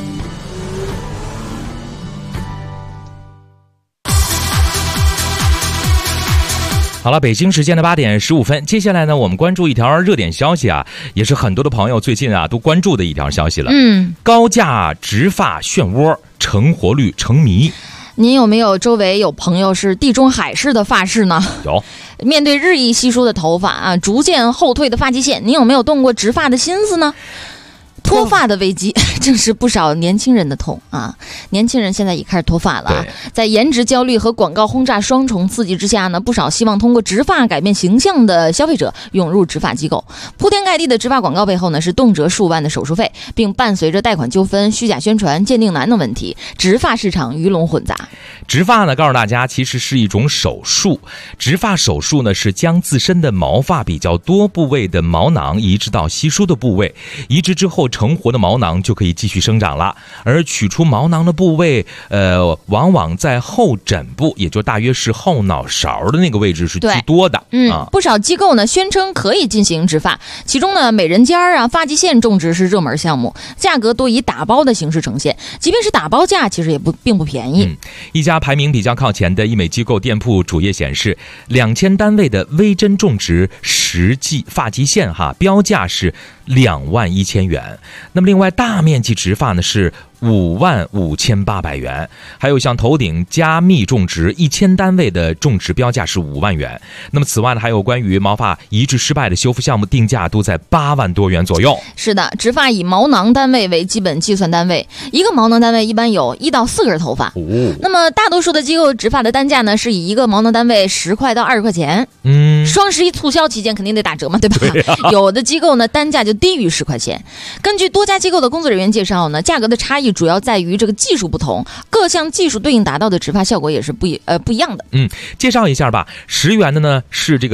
好了，北京时间的8点15分，接下来呢，我们关注一条热点消息啊，也是很多的朋友最近啊都关注的一条消息了。高价植发漩涡成活率成谜。 您有没有周围有朋友是地中海式的发饰呢？ 有。 面对日益稀疏的头发啊，逐渐后退的发际线，您有没有动过植发的心思呢？脱发的危机正是不少年轻人的痛啊！年轻人现在也开始脱发了，在颜值焦虑和广告轰炸双重刺激之下呢，不少希望通过植发改变形象的消费者涌入植发机构。铺天盖地的植发广告背后呢，是动辄数万的手术费，并伴随着贷款纠纷、虚假宣传、鉴定难等问题，植发市场鱼龙混杂。 植发呢，告诉大家其实是一种手术。植发手术呢，是将自身的毛发比较多部位的毛囊移植到稀疏的部位，移植之后成活的毛囊就可以继续生长了。而取出毛囊的部位，往往在后枕部，也就大约是后脑勺的那个位置是居多的。 不少机构呢宣称可以进行植发，其中呢美人尖啊、发际线种植是热门项目，价格多以打包的形式呈现，即便是打包价，其实也并不便宜。 一家排名比较靠前的医美机构店铺主页显示，2000单位的微针种植实际发际线标价是21000元。那么另外大面积植发呢是 55800元，还有像头顶加密种植1000单位的种植标价是5万元。那么此外呢，还有关于毛发移植失败的修复项目，定价都在8万多元左右。 是的，植发以毛囊单位为基本计算单位，一个毛囊单位一般有1到4根头发。那么大多数的机构植发的单价呢，是以一个毛囊单位10块到20块钱。双11促销期间肯定得打折嘛，对吧？对有的机构呢单价就低于10块钱。根据多家机构的工作人员介绍呢，价格的差异主要在于这个技术不同，各项技术对应达到的植发效果也是不一样的。 介绍一下吧。10元的呢是这个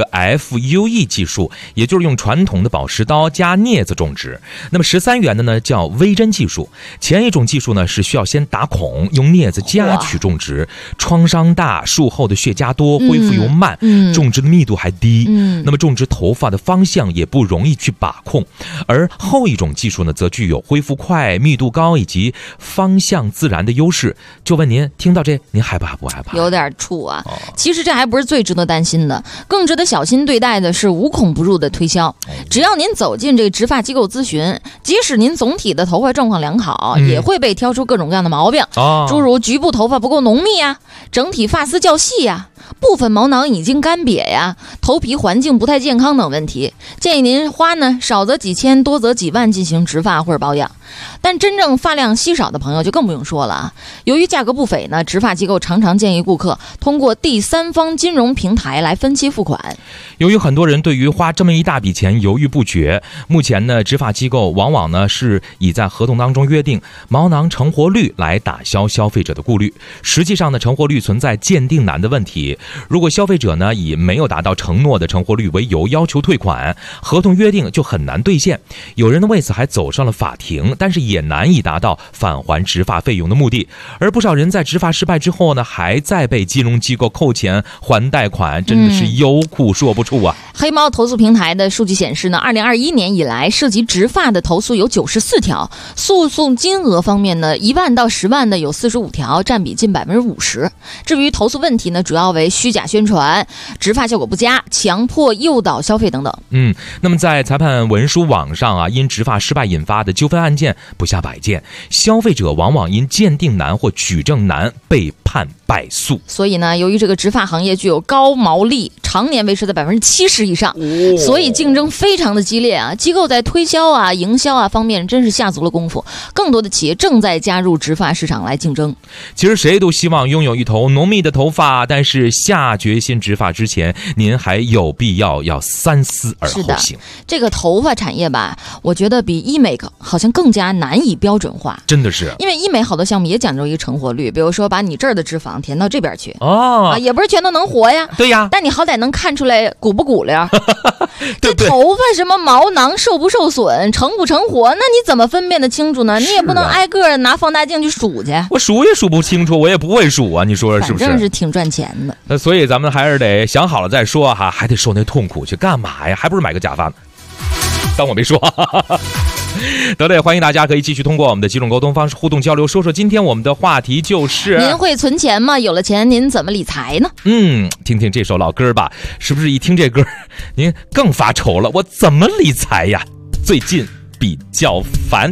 FUE 技术，也就是用传统的宝石刀加镊子种植。那么13元的呢叫微针技术，前一种技术呢是需要先打孔，用镊子夹取种植，创伤大，术后的血痂多，恢复又慢，种植的密度还低，那么种植头发的方向也不容易去把控。而后一种技术呢则具有恢复快、密度高以及方向自然的优势。就问您，听到这您害怕不害怕？ 有点怵啊。其实这还不是最值得担心的，更值得小心对待的是无孔不入的推销。只要您走进这个植发机构咨询，即使您总体的头发状况良好，也会被挑出各种各样的毛病，诸如局部头发不够浓密呀，整体发丝较细呀，部分毛囊已经干瘪呀，头皮环境不太健康等问题。建议您花呢少则几千，多则几万进行植发或者保养。但真正发量稀少的朋友就更不用说了啊。由于价格不菲呢，植发机构常常建议顾客通过第三方金融平台来分期付款。 由于很多人对于花这么一大笔钱犹豫不决，目前呢，植发机构往往呢是以在合同当中约定毛囊成活率来打消消费者的顾虑。实际上呢，成活率存在鉴定难的问题。如果消费者呢以没有达到承诺的成活率为由要求退款，合同约定就很难兑现。有人呢为此还走上了法庭，但是也难以达到返还植发费用的目的。而不少人在植发失败之后呢，还在被金融机构扣钱还贷款，真的是忧苦说不出啊。 黑猫投诉平台的数据显示呢，2021年以来涉及植发的投诉有94条，诉讼金额方面呢，1万到10万的有45条，占比近50%。至于投诉问题呢，主要为虚假宣传、植发效果不佳、强迫诱导消费等等。 那么在裁判文书网上啊，因植发失败引发的纠纷案件不下100件，消费者往往因鉴定难或举证难被判败诉。 所以呢，由于这个植发行业具有高毛利，常年维持在70%以上，所以竞争非常的激烈啊。机构在推销啊、营销啊方面真是下足了功夫，更多的企业正在加入植发市场来竞争。 其实谁都希望拥有一头浓密的头发，但是下决心植发之前，您还有必要三思而后行。 是的，这个头发产业吧，我觉得比医美好像更加难以标准化。 真的是， 因为医美好多项目也讲究一个成活率，比如说把你这儿的脂肪填到这边去，也不是全都能活呀。 对呀， 但你好歹能看出来鼓不鼓溜。这头发什么毛囊受不受损、成不成活，那你怎么分辨得清楚呢？你也不能挨个拿放大镜去数去。 我数也数不清楚，我也不会数啊，你说是不是？ 反正是挺赚钱的。 那所以咱们还是得想好了再说哈，还得受那痛苦去干嘛呀？还不是买个假发呢？当我没说。得嘞，欢迎大家可以继续通过我们的几种沟通方式互动交流，说说今天我们的话题就是您会存钱吗？有了钱您怎么理财呢？ 听听这首老歌吧，是不是一听这歌您更发愁了？我怎么理财呀？最近比较烦。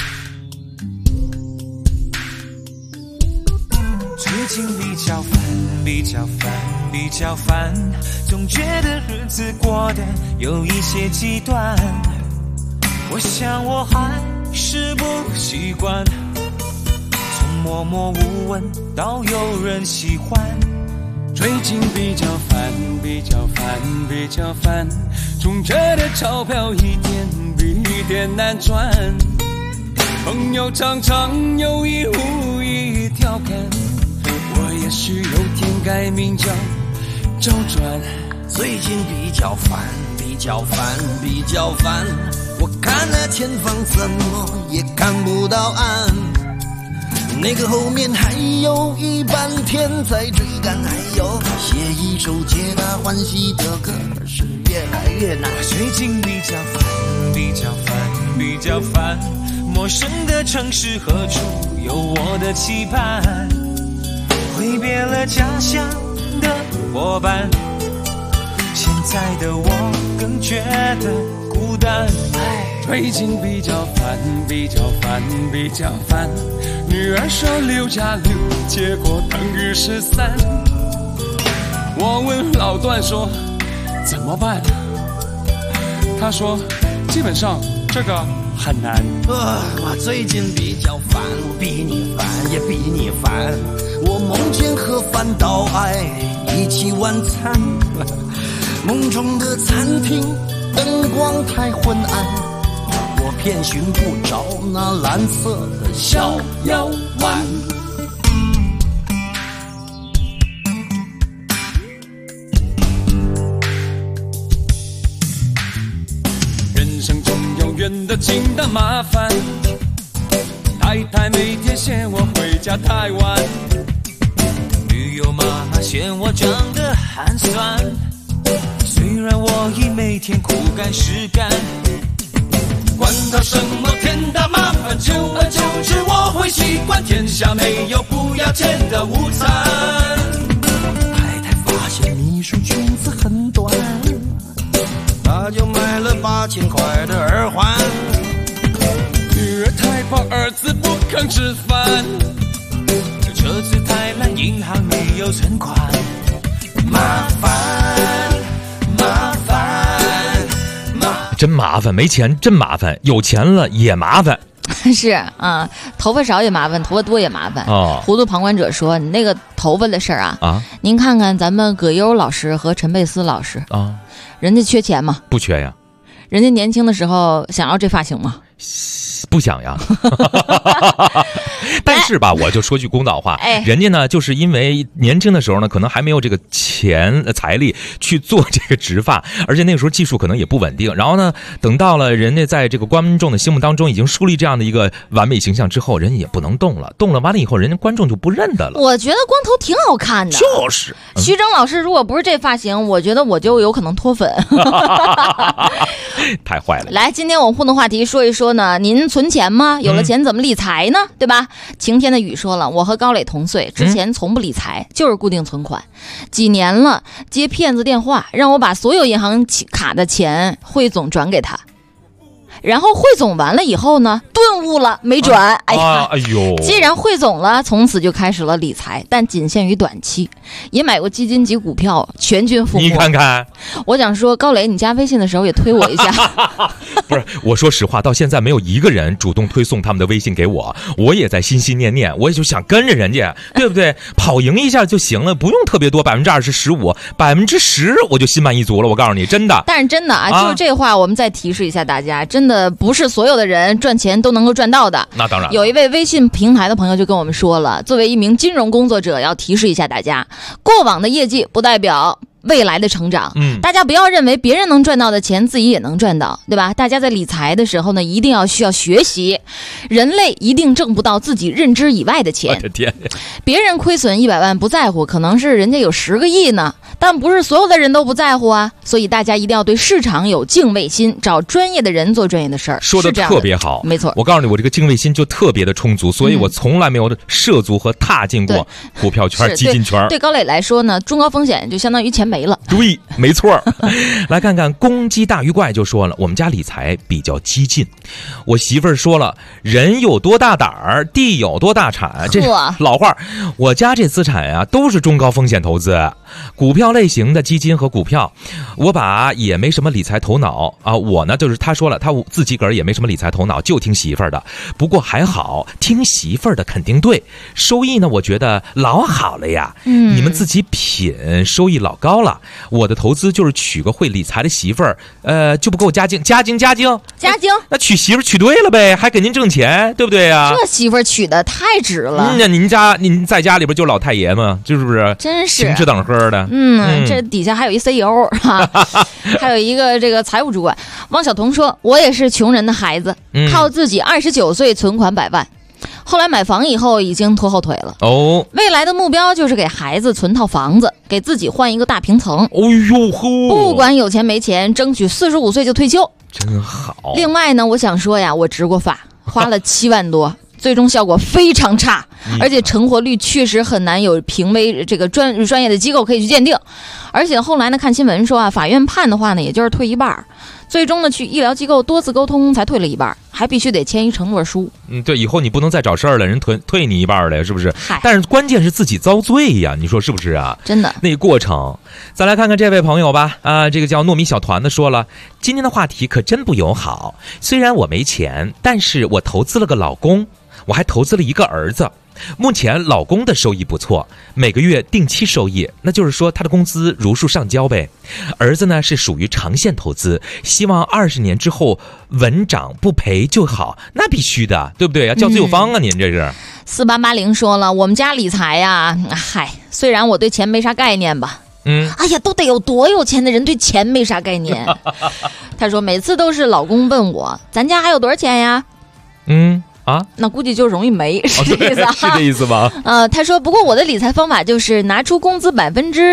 最近比较烦，总觉得日子过得有一些极端。我想我还是不习惯，从默默无闻到有人喜欢。最近比较烦，总觉得钞票一点比一点难赚。朋友常常有意无意调侃，我也许有天改名叫周转。 最近比较烦，我看了前方怎么也看不到岸，那个后面还有一半天在追赶，还有写一首皆大欢喜的歌是越来越难。 最近比较烦，陌生的城市何处有我的期盼，挥别了家乡的伙伴，现在的我更觉得孤孤单。最近比较烦，女儿说6+6，结果等于13。我问老段说怎么办，他说基本上这个很难。 我最近比较烦，我比你烦也比你烦。我梦见和范岛爱一起晚餐，梦中的餐厅灯光太昏暗，我偏寻不着那蓝色的小药丸。 人生中永远的轻的麻烦，太太每天嫌我回家太晚，女友妈妈嫌我长得寒酸，虽然我已每天苦干实干，管他什么天大麻烦，久而久之我会习惯，天下没有不要钱的午餐。 太太发现秘书裙子很短，她就买了8000块的耳环。 女儿太胖，儿子不肯吃饭，车子太烂，银行没有存款。麻烦真麻烦，没钱真麻烦，有钱了也麻烦。 是啊，头发少也麻烦，头发多也麻烦。糊涂旁观者说：“你那个头发的事儿啊，您看看咱们葛优老师和陈佩斯老师啊，人家缺钱吗？ 不缺呀。 人家年轻的时候想要这发型吗？ 不想呀。但是吧，我就说句公道话，人家呢，就是因为年轻的时候呢，可能还没有这个财力去做这个植发，而且那个时候技术可能也不稳定。然后呢，等到了人家在这个观众的心目当中已经树立这样的一个完美形象之后，人家也不能动了，动了完了以后，人家观众就不认得了。 我觉得光头挺好看的， 就是。 徐峥老师如果不是这发型，我觉得我就有可能脱粉。 太坏了。 来，今天我们互动话题说一说呢，您存钱吗？有了钱怎么理财呢？对吧？晴天的雨说了，我和高磊同岁，之前从不理财，就是固定存款。几年了，接骗子电话，让我把所有银行卡的钱汇总转给他。然后汇总完了以后呢，顿悟了，没转。哎呦，既然汇总了，从此就开始了理财，但仅限于短期，也买过基金及股票，全军覆没。 你看看， 我想说，高磊，你加微信的时候也推我一下。 不是，我说实话，到现在没有一个人主动推送他们的微信给我，我也在心心念念，我也就想跟着人家，对不对？跑赢一下就行了，不用特别多，20%，15%，10%我就心满意足了。我告诉你，真的。 但是真的啊，就是这话，我们再提示一下大家，真的不是所有的人赚钱都能够赚到的。 那当然， 有一位微信平台的朋友就跟我们说了，作为一名金融工作者，要提示一下大家，过往的业绩不代表未来的成长。大家不要认为别人能赚到的钱自己也能赚到，对吧？大家在理财的时候呢，一定需要学习，人类一定挣不到自己认知以外的钱。 我的天， 别人亏损100万不在乎，可能是人家有10个亿呢，但不是所有的人都不在乎啊。所以大家一定要对市场有敬畏心，找专业的人做专业的事儿。 说的特别好， 没错。 我告诉你，我这个敬畏心就特别的充足，所以我从来没有涉足和踏进过股票圈、基金圈。 对高磊来说呢，中高风险就相当于钱没了。 对，没错。来看看公鸡大鱼怪就说了，我们家理财比较激进。我媳妇儿说了，人有多大胆儿，地有多大产，这老话。我家这资产啊，都是中高风险投资，股票类型的基金和股票。我也没什么理财头脑啊。我呢，就是他说了，他自己个儿也没什么理财头脑，就听媳妇儿的。不过还好，听媳妇儿的肯定对。收益呢，我觉得老好了呀。你们自己品，收益老高了。我的投资就是娶个会理财的媳妇儿，就不够家境。那娶媳妇儿娶对了呗，还给您挣钱，对不对呀？ 这媳妇儿娶的太值了。 那您在家里边就老太爷嘛，就是不是？ 真是行吃等喝的。 这底下还有一 CEO 还有一个这个财务主管。汪晓彤说，我也是穷人的孩子，靠自己29岁存款100万。后来买房以后已经拖后腿了未来的目标就是给孩子存套房子，给自己换一个大平层。不管有钱没钱，争取45岁就退休， 真好。 另外呢，我想说呀，我植过发，花了7万多，最终效果非常差，而且成活率确实很难有评为这个专业的机构可以去鉴定。而且后来呢，看新闻说法院判的话呢，也就是退一半。 最终呢去医疗机构多次沟通才退了一半，还必须得签一承诺书。 对，以后你不能再找事儿了，人退你一半了，是不是？但是关键是自己遭罪呀，你说是不是啊？ 真的， 那个过程。再来看看这位朋友吧，这个叫糯米小团的说了，今天的话题可真不友好。虽然我没钱，但是我投资了个老公，我还投资了一个儿子。目前老公的收益不错，每个月定期收益，那就是说他的工资如数上交呗。儿子呢是属于长线投资，希望20年之后稳涨不赔就好，那必须的，对不对？要教最有方啊，您这是。 4880说了，我们家理财呀，虽然我对钱没啥概念吧。哎呀，都得有多有钱的人对钱没啥概念。他说每次都是老公问我，咱家还有多少钱呀？那估计就容易没，是这意思啊？ 是这意思吧？ 他说，不过我的理财方法就是拿出工资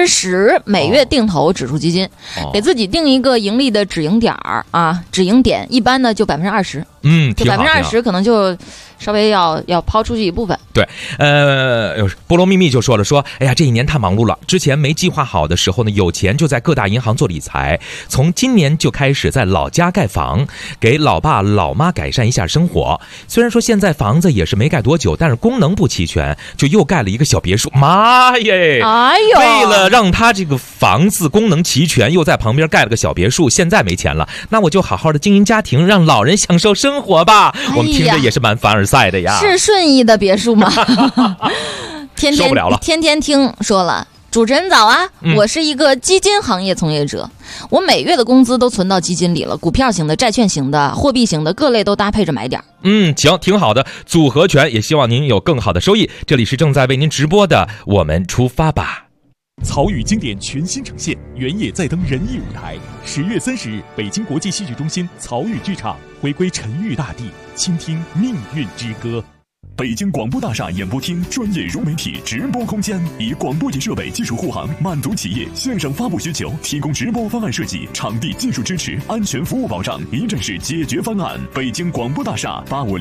10%每月定投指数基金，给自己定一个盈利的止盈点啊，止盈点一般呢就20%，就20%可能就稍微要抛出去一部分。 对，菠萝秘密就说了，哎呀，这一年太忙碌了，之前没计划好的时候呢，有钱就在各大银行做理财，从今年就开始在老家盖房，给老爸老妈改善一下生活。虽然说现在房子也是没盖多久，但是功能不齐全，就又盖了一个小别墅。妈耶！ 哎呦， 为了让他这个房子功能齐全，又在旁边盖了个小别墅。现在没钱了，那我就好好的经营家庭，让老人享受生活吧。我们听着也是蛮凡尔赛的呀。 是顺义的别墅吗？ 受不了了。 天天听说了，主持人早啊！我是一个基金行业从业者，我每月的工资都存到基金里了，股票型的、债券型的、货币型的，各类都搭配着买点。 行，挺好的，组合拳，也希望您有更好的收益。这里是正在为您直播的，我们出发吧。 曹禺经典全新呈现，原野再登人艺舞台。10月30日，北京国际戏剧中心曹禺剧场回归沉郁大地，倾听命运之歌。 北京广播大厦演播厅专业融媒体直播空间，以广播级设备技术护航，满足企业线上发布需求，提供直播方案设计、场地技术支持、安全服务保障，一站式解决方案。北京广播大厦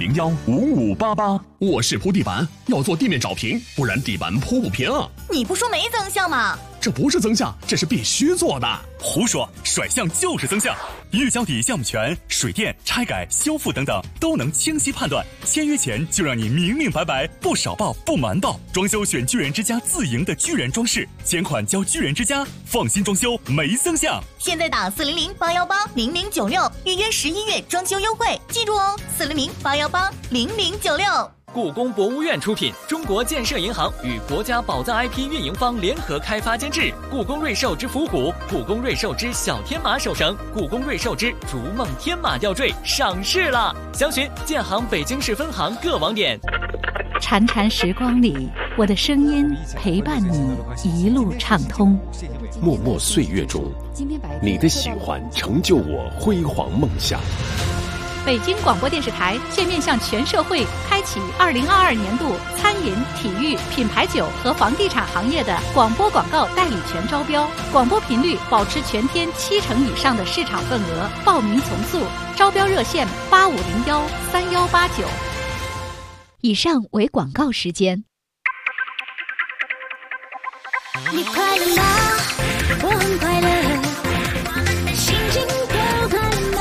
85015588。 我是铺地板，要做地面找平，不然地板铺不平。 你不说没增项吗？ 这不是增项，这是必须做的。 胡说，甩项就是增项。预交底项目权、水电、拆改、修复等等都能清晰判断。签约前就让你明明白白，不少报不瞒报。装修选巨人之家自营的巨人装饰，钱款交巨人之家，放心装修没增项。 现在打400-818-0096预约11月装修优惠，记住哦，400-818-0096。 故宫博物院出品，中国建设银行与国家宝藏 IP 运营方联合开发监制。故宫瑞兽之伏虎、故宫瑞兽之小天马手绳、故宫瑞兽之逐梦天马吊坠上市了，详询建行北京市分行各网点。 潺潺时光里，我的声音陪伴你一路畅通。 默默岁月中，你的喜欢成就我辉煌梦想。 北京广播电视台现面向全社会开启2022年度餐饮、体育、品牌酒和房地产行业的广播广告代理权招标，广播频率保持全天70%以上的市场份额，报名从速，招标热线8501-3189。以上为广告时间。 你快乐吗？我很快乐，心情都快乐吗？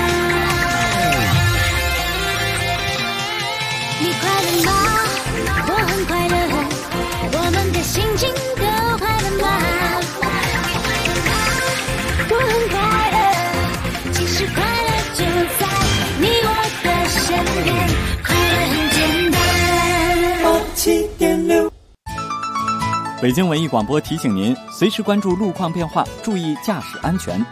你快乐吗？我很快乐，我们的心情都快乐吗？我很快乐，其实快乐就在你我的身边，快乐很简单。87.6 北京文艺广播提醒您，随时关注路况变化，注意驾驶安全。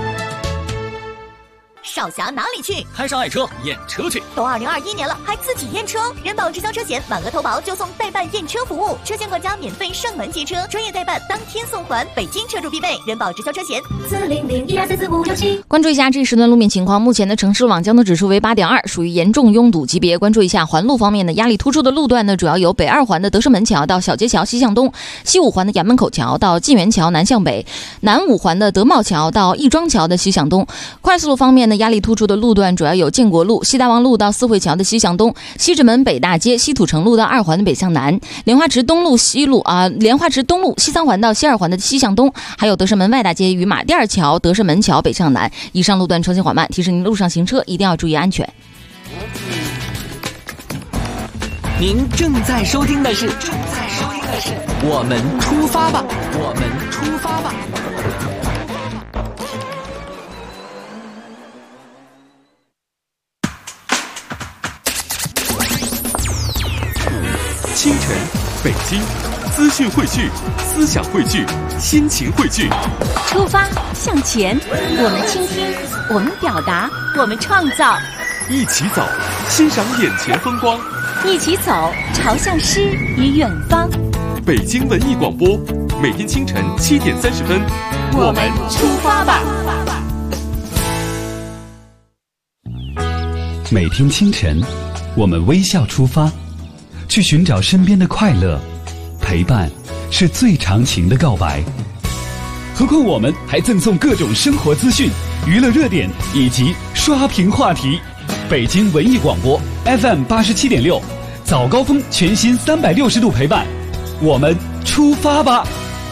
少侠哪里去？ 开上爱车验车去。 都2021年了，还自己验车？人保直销车险满额投保就送代办验车服务，车险管家免费上门接车，专业代办当天送还，北京车主必备。人保直销车险40012444567。 关注一下这一时段路面情况，目前的城市网交通指数为8.2，属于严重拥堵级别。关注一下环路方面的压力突出的路段呢，主要有北2环的德胜门桥到小街桥西向东，西5环的衙门口桥到晋源桥南向北，南5环的德茂桥到亦庄桥的西向东。快速路方面的压压力突出的路段主要有建国路、西大望路到四惠桥的西向东、西直门北大街、西土城路到二环的北向南、莲花池东路莲花池东路西三环到西二环的西向东，还有德胜门外大街与马甸桥、德胜门桥北向南。以上路段车行缓慢，提示您路上行车一定要注意安全。 您正在收听的是我们出发吧，我们出发吧。 清晨，北京，资讯汇聚，思想汇聚，心情汇聚。 出发，向前，我们倾听，我们表达，我们创造。 一起走，欣赏眼前风光。 一起走，朝向诗与远方。 北京文艺广播，每天清晨7点30分， 我们出发吧。 每天清晨，我们微笑出发，去寻找身边的快乐。陪伴是最长情的告白。何况我们还赠送各种生活资讯、娱乐热点以及刷屏话题。北京文艺广播 FM 87.6，早高峰全新360度陪伴，我们出发吧。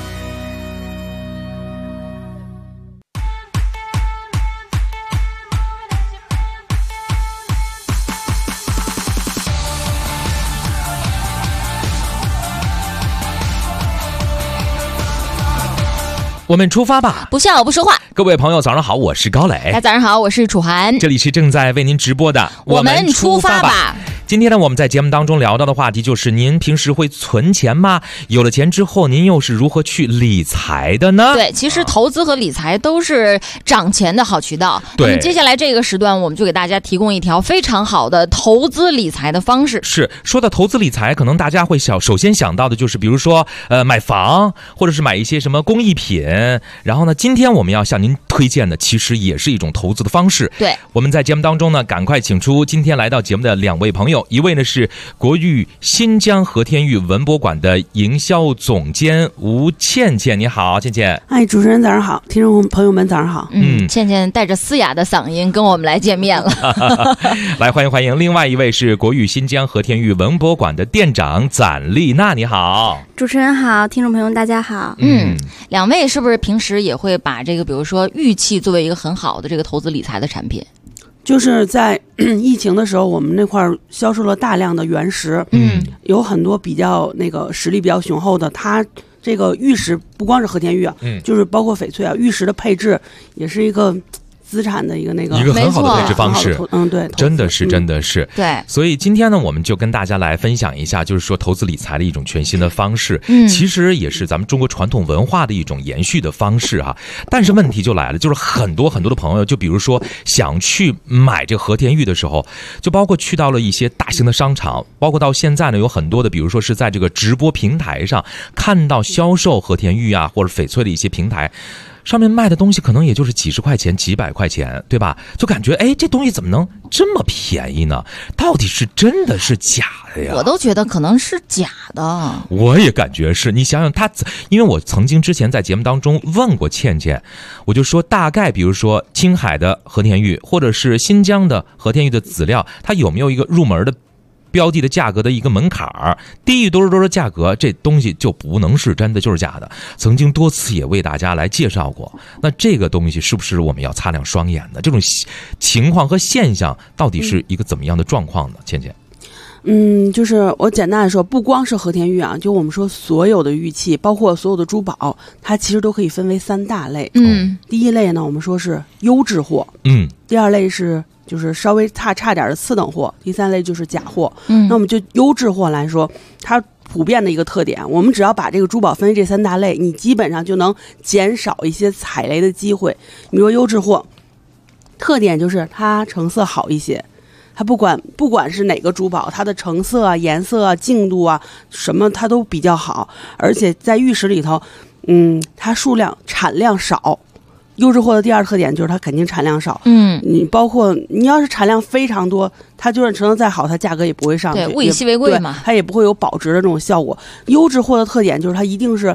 我们出发吧， 不笑不说话。 各位朋友早上好，我是高磊。 大家早上好，我是楚涵。 这里是正在为您直播的我们出发吧。 今天呢，我们在节目当中聊到的话题就是您平时会存钱吗？有了钱之后，您又是如何去理财的呢？ 对，其实投资和理财都是涨钱的好渠道。 对， 那么接下来这个时段，我们就给大家提供一条非常好的投资理财的方式。 是，说到投资理财，可能大家会首先想到的就是，比如说买房，或者是买一些什么工艺品。然后呢，今天我们要向您推荐的，其实也是一种投资的方式。 对， 我们在节目当中呢，赶快请出今天来到节目的2位朋友，一位呢是国誉新疆和田玉文博馆的营销总监吴倩倩。你好，倩倩。 哎，主持人早上好，听众朋友们早上好。 倩倩带着嘶哑的嗓音跟我们来见面了。 来，欢迎另外一位是国誉新疆和田玉文博馆的店长展丽娜。你好。 主持人好，听众朋友大家好。 两位是不是平时也会把这个比如说玉器作为一个很好的这个投资理财的产品？ 就是在疫情的时候，我们那块销售了大量的原石，有很多比较那个实力比较雄厚的，它这个玉石不光是和田玉啊，就是包括翡翠啊，玉石的配置也是一个资产的一个很好的配置方式。 对， 真的是对。 所以今天呢，我们就跟大家来分享一下，就是说投资理财的一种全新的方式。其实也是咱们中国传统文化的一种延续的方式哈。但是问题就来了，就是很多的朋友，就比如说想去买这个和田玉的时候，就包括去到了一些大型的商场，包括到现在呢，有很多的，比如说是在这个直播平台上看到销售和田玉啊或者翡翠的一些平台。上面卖的东西可能也就是几十块钱、几百块钱，对吧？就感觉这东西怎么能这么便宜呢？到底是真的是假的呀？ 我都觉得可能是假的。 我也感觉是。你想想因为我曾经之前在节目当中问过倩倩，我就说大概比如说青海的和田玉或者是新疆的和田玉的籽料，它有没有一个入门的标的的价格的一个门槛儿，低于多少多少价格，这东西就不能是真的，就是假的。曾经多次也为大家来介绍过。那这个东西是不是我们要擦亮双眼的？这种情况和现象到底是一个怎么样的状况呢？倩倩。 就是我简单的说，不光是和田玉啊，就我们说所有的玉器，包括所有的珠宝，它其实都可以分为3大类。第一类呢，我们说是优质货。第二类是就是稍微差点的次等货，第3类就是假货。那我们就优质货来说，它普遍的一个特点，我们只要把这个珠宝分为这3大类，你基本上就能减少一些踩雷的机会。比如说优质货，特点就是它成色好一些。它不管是哪个珠宝，它的成色啊、颜色啊、净度啊什么，它都比较好。而且在玉石里头，它产量少。优质货的第2特点就是它肯定产量少。你包括你要是产量非常多，它就算成色再好，它价格也不会上去。 对，物以稀为贵嘛， 它也不会有保值的这种效果。优质货的特点就是它一定是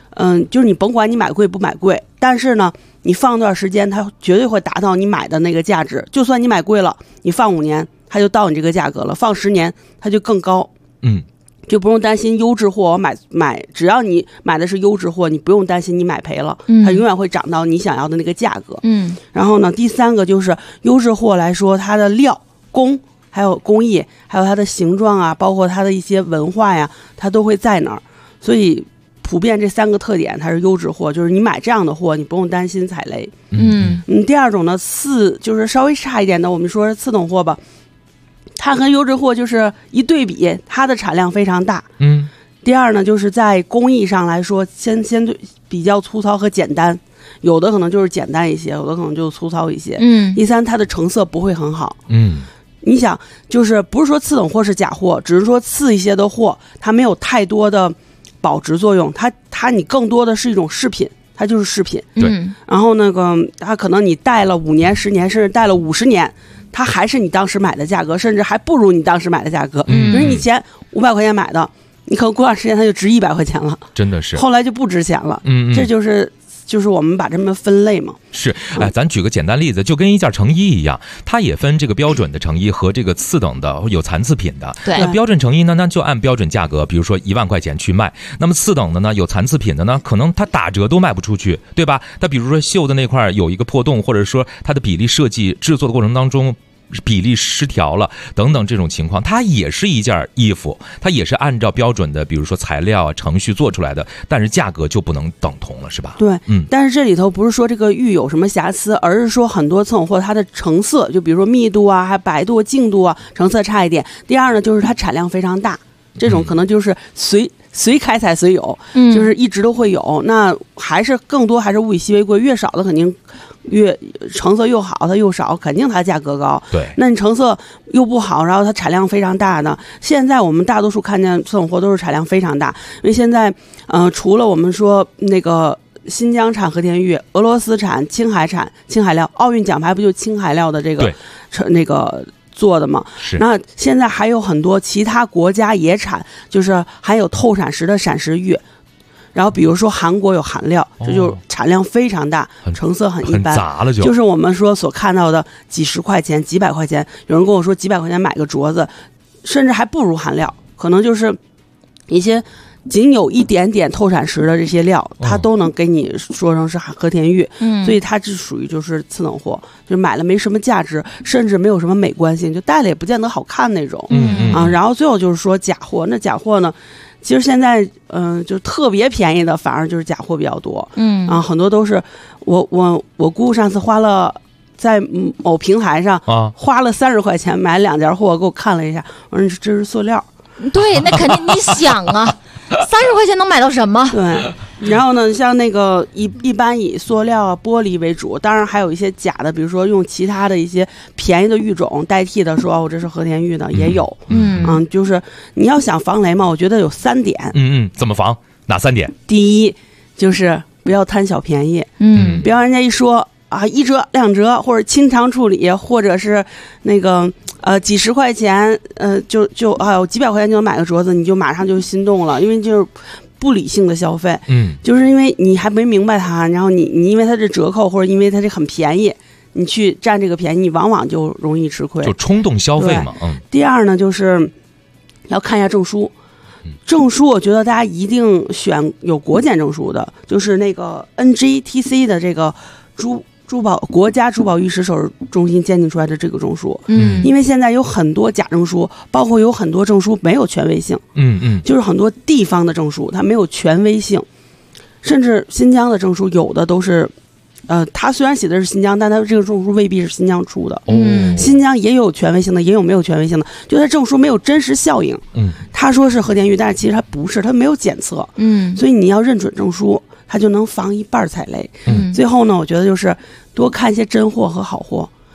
就是你甭管你买贵不买贵，但是呢，你放段时间，它绝对会达到你买的那个价值。就算你买贵了，你放5年，它就到你这个价格了；放10年，它就更高。就不用担心优质货，买，只要你买的是优质货，你不用担心你买赔了，它永远会涨到你想要的那个价格。然后呢，第3个就是优质货来说，它的料工还有工艺，还有它的形状啊，包括它的一些文化呀，它都会在那儿。所以普遍这3个特点，它是优质货，就是你买这样的货，你不用担心踩雷。第2种呢，就是稍微差一点的，我们说次等货吧。它和优质货就是一对比，它的产量非常大。第2呢，就是在工艺上来说，先对比较粗糙和简单，有的可能就是简单一些，有的可能就粗糙一些。第3，它的成色不会很好。你想，就是不是说次等货是假货，只是说次一些的货，它没有太多的保值作用，你更多的是一种饰品。它就是饰品。 对。 然后它可能你戴了5年、10年，甚至戴了50年。它还是你当时买的价格，甚至还不如你当时买的价格。就是你钱500块钱买的，你可能过段时间它就值100块钱了， 真的是， 后来就不值钱了。这就是我们把这么分类嘛。 是，咱举个简单例子，就跟一件成衣一样，它也分这个标准的成衣和这个次等的有残次品的。 对， 那标准成衣呢，那就按标准价格，比如说1万块钱去卖。那么次等的呢，有残次品的呢，可能它打折都卖不出去，对吧？它比如说绣的那块有一个破洞，或者说它的比例设计制作的过程当中比例失调了等等，这种情况它也是一件衣服，它也是按照标准的比如说材料啊程序做出来的，但是价格就不能等同了，是吧？ 对。但是这里头不是说这个玉有什么瑕疵，而是说很多次等货它的成色，就比如说密度啊还白度净度啊成色差一点。第2呢，就是它产量非常大，这种可能就是随开采随有，就是一直都会有。那还是更多还是物以稀为贵，越少的肯定越成色又好，它又少，肯定它价格高。 对， 那你成色又不好，然后它产量非常大的，现在我们大多数看见次等货都是产量非常大，因为现在除了我们说那个新疆产和田玉，俄罗斯产、青海产青海料，奥运奖牌不就青海料的这个那个做的嘛。那现在还有很多其他国家也产，就是含有透闪石的闪石玉。然后比如说韩国有韩料，这就产量非常大，成色很一般， 杂了就是我们说所看到的几十块钱、几百块钱。有人跟我说几百块钱买个镯子，甚至还不如韩料，可能就是一些仅有一点点透闪石的这些料，它都能给你说成是和田玉。所以它是属于就是次等货，就是买了没什么价值，甚至没有什么美观性，就戴了也不见得好看那种。然后最后就是说假货，那假货呢，其实现在就特别便宜的反而就是假货比较多。很多都是我姑姑上次花了在某平台上花了30块钱买2件货，给我看了一下，我说这是塑料。 对，那肯定你想啊，30块钱能买到什么？ 对。然后呢，像那个一般以塑料啊、玻璃为主，当然还有一些假的，比如说用其他的一些便宜的玉种代替的，说这是和田玉的也有。就是你要想防雷嘛，我觉得有3点。 怎么防？哪3点？ 第一就是不要贪小便宜。不要人家一说1折2折，或者清偿处理，或者是那个几十块钱，就几百块钱就能买个镯子，你就马上就心动了，因为就是不理性的消费。就是因为你还没明白它，然后你因为它这折扣，或者因为它这很便宜，你去占这个便宜，你往往就容易吃亏， 就冲动消费嘛。 第2呢，就是要看一下证书。证书我觉得大家一定选有国检证书的，就是那个 NGTC 的这个国家珠宝玉石首饰中心鉴定出来的这个证书。因为现在有很多假证书，包括有很多证书没有权威性。就是很多地方的证书它没有权威性，甚至新疆的证书有的都是它虽然写的是新疆，但它这个证书未必是新疆出的。新疆也有权威性的，也有没有权威性的，就它证书没有真实效应。他说是和田玉，但是其实它不是，它没有检测。所以你要认准证书，它就能防一半踩雷。最后呢，我觉得就是多看一些真货和好货。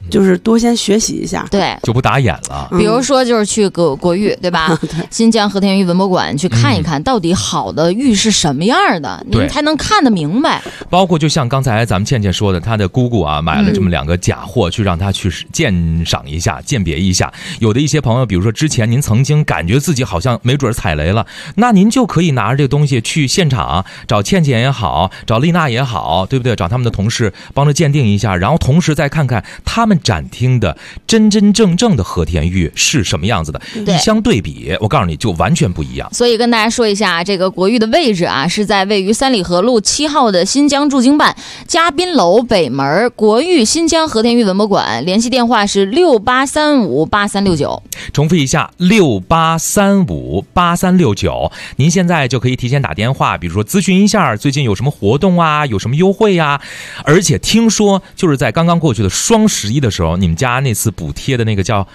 就是多先学习一下， 对， 就不打眼了。 比如说就是去国玉，对吧？新疆和田玉文博馆去看一看，到底好的玉是什么样的，你才能看得明白。 包括就像刚才咱们倩倩说的，她的姑姑啊买了这么2个假货，去让她去鉴赏一下、鉴别一下。有的一些朋友，比如说之前您曾经感觉自己好像没准踩雷了，那您就可以拿着这个东西去现场找倩倩也好，找丽娜也好，对不对？找他们的同事帮着鉴定一下，然后同时再看看他们展厅的真真正正的和田玉是什么样子的，一相对比，我告诉你就完全不一样。 所以跟大家说一下，这个国玉的位置啊，是在位于三里河路7号的新疆驻京办嘉宾楼北门，国玉新疆和田玉文博馆，联系电话是68358369。 重复一下，68358369。您现在就可以提前打电话，比如说咨询一下最近有什么活动啊，有什么优惠啊。而且听说就是在刚刚过去的双11的时候，你们家那次补贴的那个叫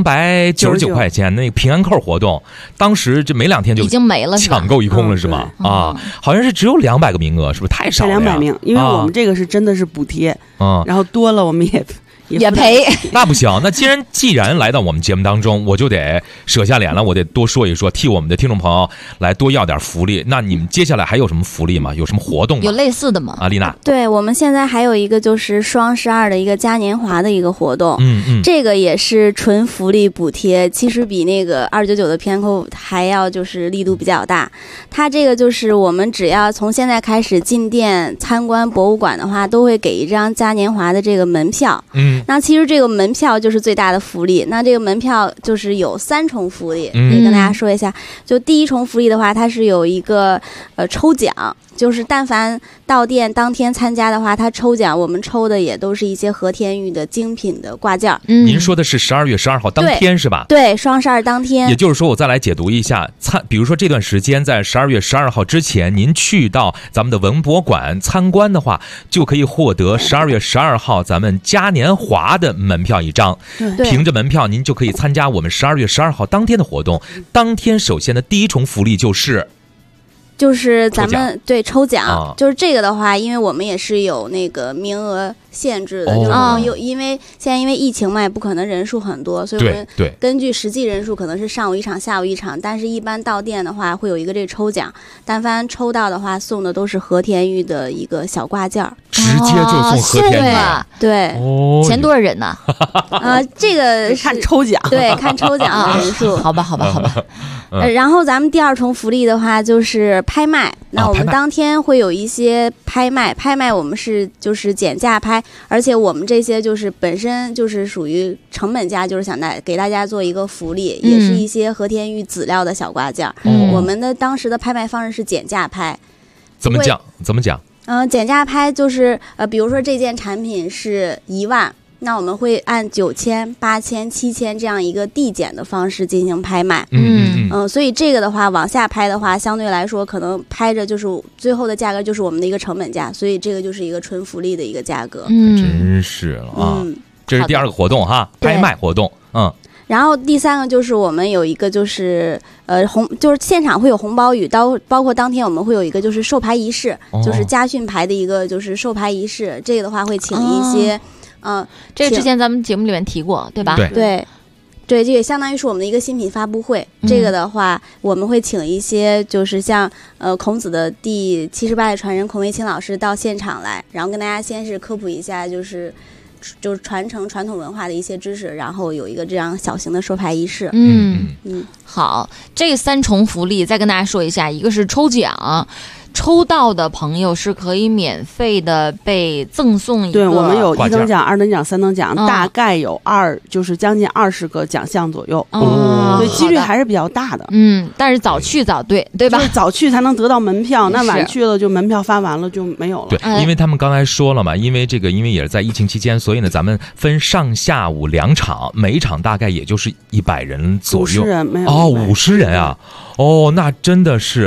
299块钱那个平安扣活动，当时这没2天就已经没了， 抢购一空了是吗？好像是只有200个名额，是不是太少了呀 ？200名，因为我们这个是真的是补贴，然后多了我们也赔。 那不行，那既然来到我们节目当中，我就得舍下脸了，我得多说一说，替我们的听众朋友来多要点福利。那你们接下来还有什么福利吗？有什么活动吗？ 有类似的吗？ 丽娜。 对，我们现在还有一个就是双12的一个嘉年华的一个活动，这个也是纯福利补贴，其实比那个299的偏扣还要就是力度比较大。它这个就是我们只要从现在开始进店参观博物馆的话，都会给一张嘉年华的这个门票。那其实这个门票就是最大的福利。那这个门票就是有3重福利，可以跟大家说一下。就第1重福利的话，它是有一个抽奖，就是但凡到店当天参加的话，它抽奖，我们抽的也都是一些和田玉的精品的挂件。 您说的是12月12号当天是吧？ 对，双12当天。 也就是说，我再来解读一下，比如说这段时间在12月12号之前，您去到咱们的文博馆参观的话，就可以获得12月12号咱们嘉年华的门票1张。凭着门票，您就可以参加我们12月12号当天的活动。当天首先的第1重福利就是咱们抽奖，就是这个的话，因为我们也是有那个名额限制的，就是我们因为现在因为疫情嘛，也不可能人数很多，所以我们根据实际人数可能是上午1场，下午1场，但是一般到店的话会有一个这个抽奖，但凡抽到的话送的都是和田玉的一个小挂件， 直接就送和田玉， 对， 钱多少人呢？ 这个是看抽奖， 对，看抽奖的人数， 好吧。 然后咱们第2重福利的话就是拍卖，那我们当天会有一些拍卖我们是就是减价拍，而且我们这些就是本身就是属于成本价，就是想给大家做一个福利，也是一些和田玉籽料的小挂件。我们的当时的拍卖方式是减价拍。 怎么讲？ 减价拍就是比如说这件产品是1万。那我们会按9000、8000、7000这样一个递减的方式进行拍卖，所以这个的话往下拍的话，相对来说可能拍着就是最后的价格就是我们的一个成本价，所以这个就是一个纯福利的一个价格。 真是了啊！这是第2个活动哈，拍卖活动。 然后第3个就是我们有一个就是就是现场会有红包雨，包括当天我们会有一个就是授牌仪式，就是家训牌的一个就是授牌仪式，这个的话会请一些。 这个之前咱们节目里面提过，对吧？ 对，这也相当于是我们的一个新品发布会。这个的话，我们会请一些就是像孔子的第78代传人孔维清老师到现场来，然后跟大家先是科普一下，就是传承传统文化的一些知识，然后有一个这样小型的授牌仪式。 好，这3重福利再跟大家说一下，一个是抽奖。抽到的朋友是可以免费的被赠送一个， 对，我们有1等奖、2等奖、3等奖，大概有就是将近20个奖项左右，对，几率还是比较大的。 但是早去早对吧？ 就是早去才能得到门票，那晚去了就门票发完了就没有了。 对，因为他们刚才说了嘛，因为也是在疫情期间，所以呢，咱们分上下午2场，每一场大概也就是100人左右。 50人没有 50人啊，那真的是。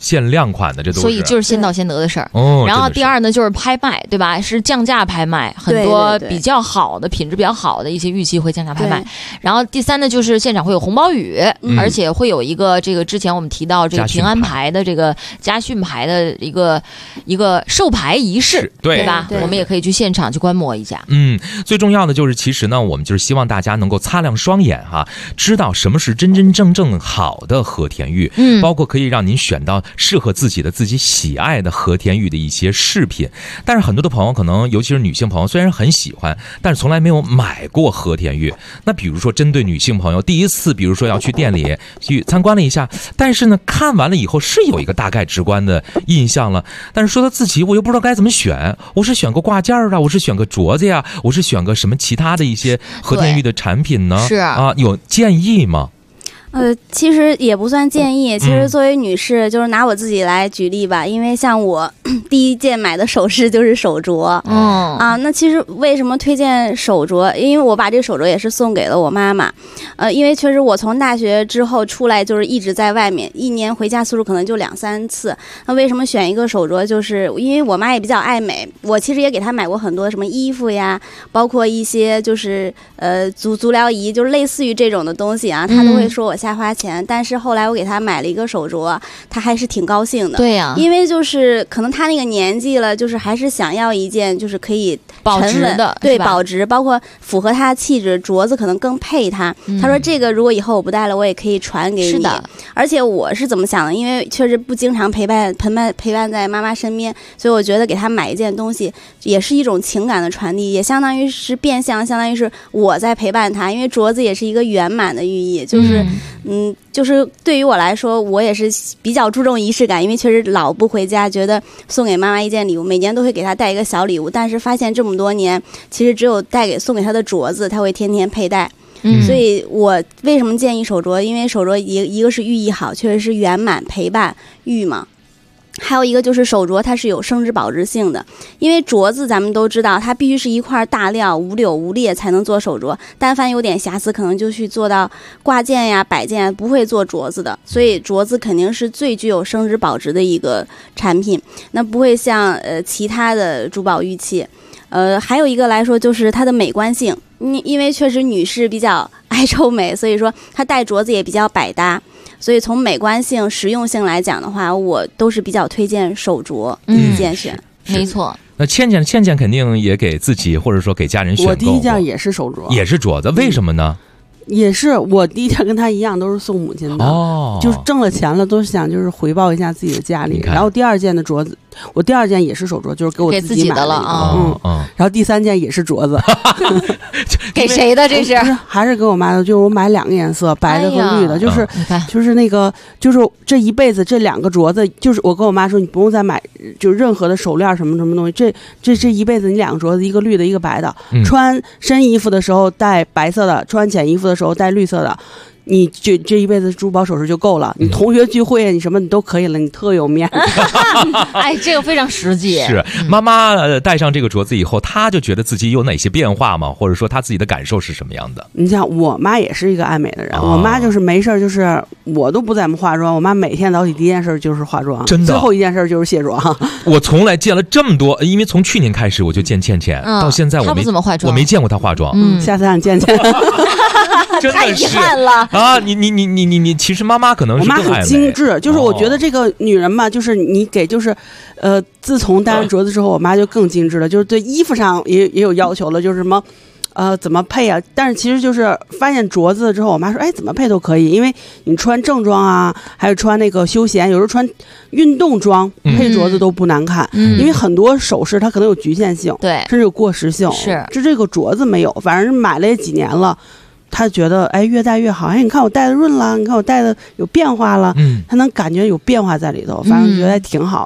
限量款的，这都是。 所以就是先到先得的事儿。然后第二呢，就是拍卖，对吧？是降价拍卖，很多比较好的品质比较好的一些玉器会降价拍卖。然后第三呢，就是现场会有红包雨，而且会有一个这个之前我们提到这个平安牌的这个家训牌的一个授牌仪式，对吧？我们也可以去现场去观摩一下。 最重要的就是其实呢，我们就是希望大家能够擦亮双眼哈，知道什么是真真正正好的和田玉，包括可以让您选到适合自己喜爱的和田玉的一些饰品。但是很多的朋友可能尤其是女性朋友虽然很喜欢，但是从来没有买过和田玉。那比如说针对女性朋友第一次比如说要去店里去参观了一下，但是呢看完了以后是有一个大概直观的印象了，但是说到自己我又不知道该怎么选，我是选个挂件啊，我是选个镯子呀，我是选个什么其他的一些和田玉的产品呢？是啊，有建议吗？ 其实也不算建议。其实作为女士，就是拿我自己来举例吧，因为像我第一件买的首饰就是手镯。那其实为什么推荐手镯？因为我把这个手镯也是送给了我妈妈。因为确实我从大学之后出来就是一直在外面，一年回家次数可能就2-3次。那为什么选一个手镯？就是因为我妈也比较爱美，我其实也给她买过很多什么衣服呀，包括一些就是足疗仪，就是类似于这种的东西啊，她都会说我瞎花钱。但是后来我给她买了一个手镯，她还是挺高兴的。对呀，因为就是可能她那个年纪了，就是还是想要一件就是可以保值的， 对，保值，包括符合她的气质，镯子可能更配她。她说这个如果以后我不戴了，我也可以传给你。是的，而且我是怎么想的？因为确实不经常陪伴在妈妈身边，所以我觉得给她买一件东西也是一种情感的传递，也相当于是变相，相当于是我在陪伴她。因为镯子也是一个圆满的寓意，就是就是对于我来说，我也是比较注重仪式感，因为确实老不回家，觉得送给妈妈一件礼物，每年都会给她带一个小礼物，但是发现这么多年，其实只有送给她的镯子，她会天天佩戴。所以我为什么建议手镯？因为手镯一个是寓意好，确实是圆满陪伴玉嘛。还有一个就是手镯它是有升值保值性的，因为镯子咱们都知道它必须是一块大料无柳无裂才能做手镯，但凡有点瑕疵可能就去做到挂件呀摆件呀，不会做镯子的。所以镯子肯定是最具有升值保值的一个产品，那不会像其他的珠宝玉器。还有一个来说就是它的美观性，因为确实女士比较爱臭美，所以说她戴镯子也比较百搭。所以从美观性、实用性来讲的话，我都是比较推荐手镯第一件选。 没错。 那倩肯定也给自己或者说给家人选购。 我第一件也是手镯， 也是镯子，为什么呢？ 也是我第一件跟他一样，都是送母亲的。就是挣了钱了，都是想就是回报一下自己的家里。然后第二件的镯子，我第二件也是手镯，就是给我自己买的了啊。 然后第三件也是镯子， 给谁的？这是还是给我妈的？就是我买2个颜色，白的和绿的，就是那个就是这一辈子这2个镯子，就是我跟我妈说，你不用再买就是任何的手链什么东西，这一辈子你2个镯子，一个绿的，一个白的，穿深衣服的时候戴白色的，穿浅衣服的时候戴绿色的。你这一辈子珠宝首饰就够了，你同学聚会你什么你都可以了，你特有面子。 哎，这个非常实际。 是妈妈戴上这个镯子以后，她就觉得自己有哪些变化吗？或者说她自己的感受是什么样的？ 你像我妈也是一个爱美的人，我妈就是没事就是我都不怎么化妆，我妈每天早起第一件事就是化妆，真的，最后一件事就是卸妆。 我从来见了这么多，因为从去年开始我就见倩到现在她不怎么化妆， 我没见过她化妆。 下次让你见。 太遗憾了啊！你其实妈妈可能是更爱美， 我妈很精致，就是我觉得这个女人嘛，就是你给就是自从戴上镯子之后，我妈就更精致了，就是对衣服上也有要求了，就是什么怎么配啊？但是其实就是发现镯子之后，我妈说，哎，怎么配都可以，因为你穿正装啊，还有穿那个休闲，有时候穿运动装配镯子都不难看。因为很多首饰它可能有局限性，对，甚至有过时性。是，这个镯子没有，反正买了也几年了。他觉得哎越戴越好，哎你看我戴的润了，你看我戴的有变化了，他能感觉有变化在里头，反正觉得还挺好的。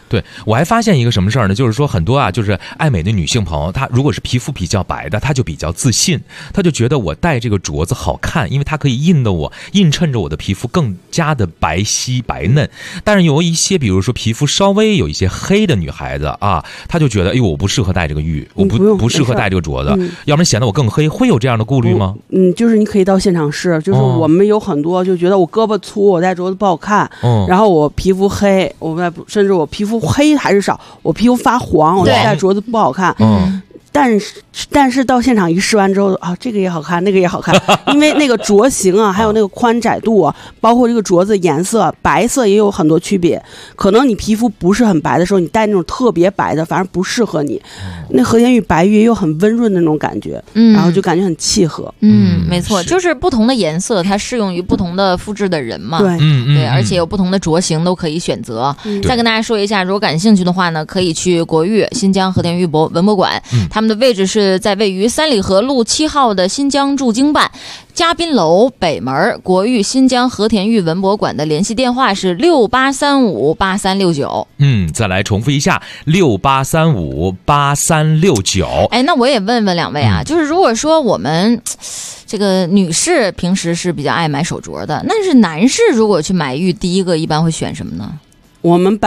对，我还发现一个什么事儿呢？就是说很多啊，就是爱美的女性朋友，她如果是皮肤比较白的，她就比较自信，她就觉得我戴这个镯子好看，因为它可以映衬着我的皮肤更加的白皙白嫩。但是有一些，比如说皮肤稍微有一些黑的女孩子啊，她就觉得，哎呦，我不适合戴这个玉，我不适合戴这个镯子，要不然显得我更黑，会有这样的顾虑吗？ 就是你可以到现场试，就是我们有很多就觉得我胳膊粗，我戴镯子不好看，然后我皮肤黑，甚至我皮肤黑还是少，我皮肤发黄，我戴镯子不好看。但是到现场一试完之后啊，这个也好看，那个也好看，因为那个镯型啊，还有那个宽窄度啊，包括这个镯子颜色，白色也有很多区别。可能你皮肤不是很白的时候，你戴那种特别白的，反而不适合你。那和田玉白玉也有很温润的那种感觉，然后就感觉很契合。 没错，就是不同的颜色，它适用于不同的肤质的人嘛。 对， 对，而且有不同的镯型都可以选择。再跟大家说一下，如果感兴趣的话呢，可以去国玉新疆和田玉文博馆，他们的位置是在位于三里河路7号的新疆驻京办嘉宾楼北门。国玉新疆和田玉文博馆的联系电话是68358369。 再来重复一下，68358369。 哎，那我也问问两位啊，就是如果说我们这个女士平时是比较爱买手镯的，那是男士如果去买玉，第一个一般会选什么呢？ 我们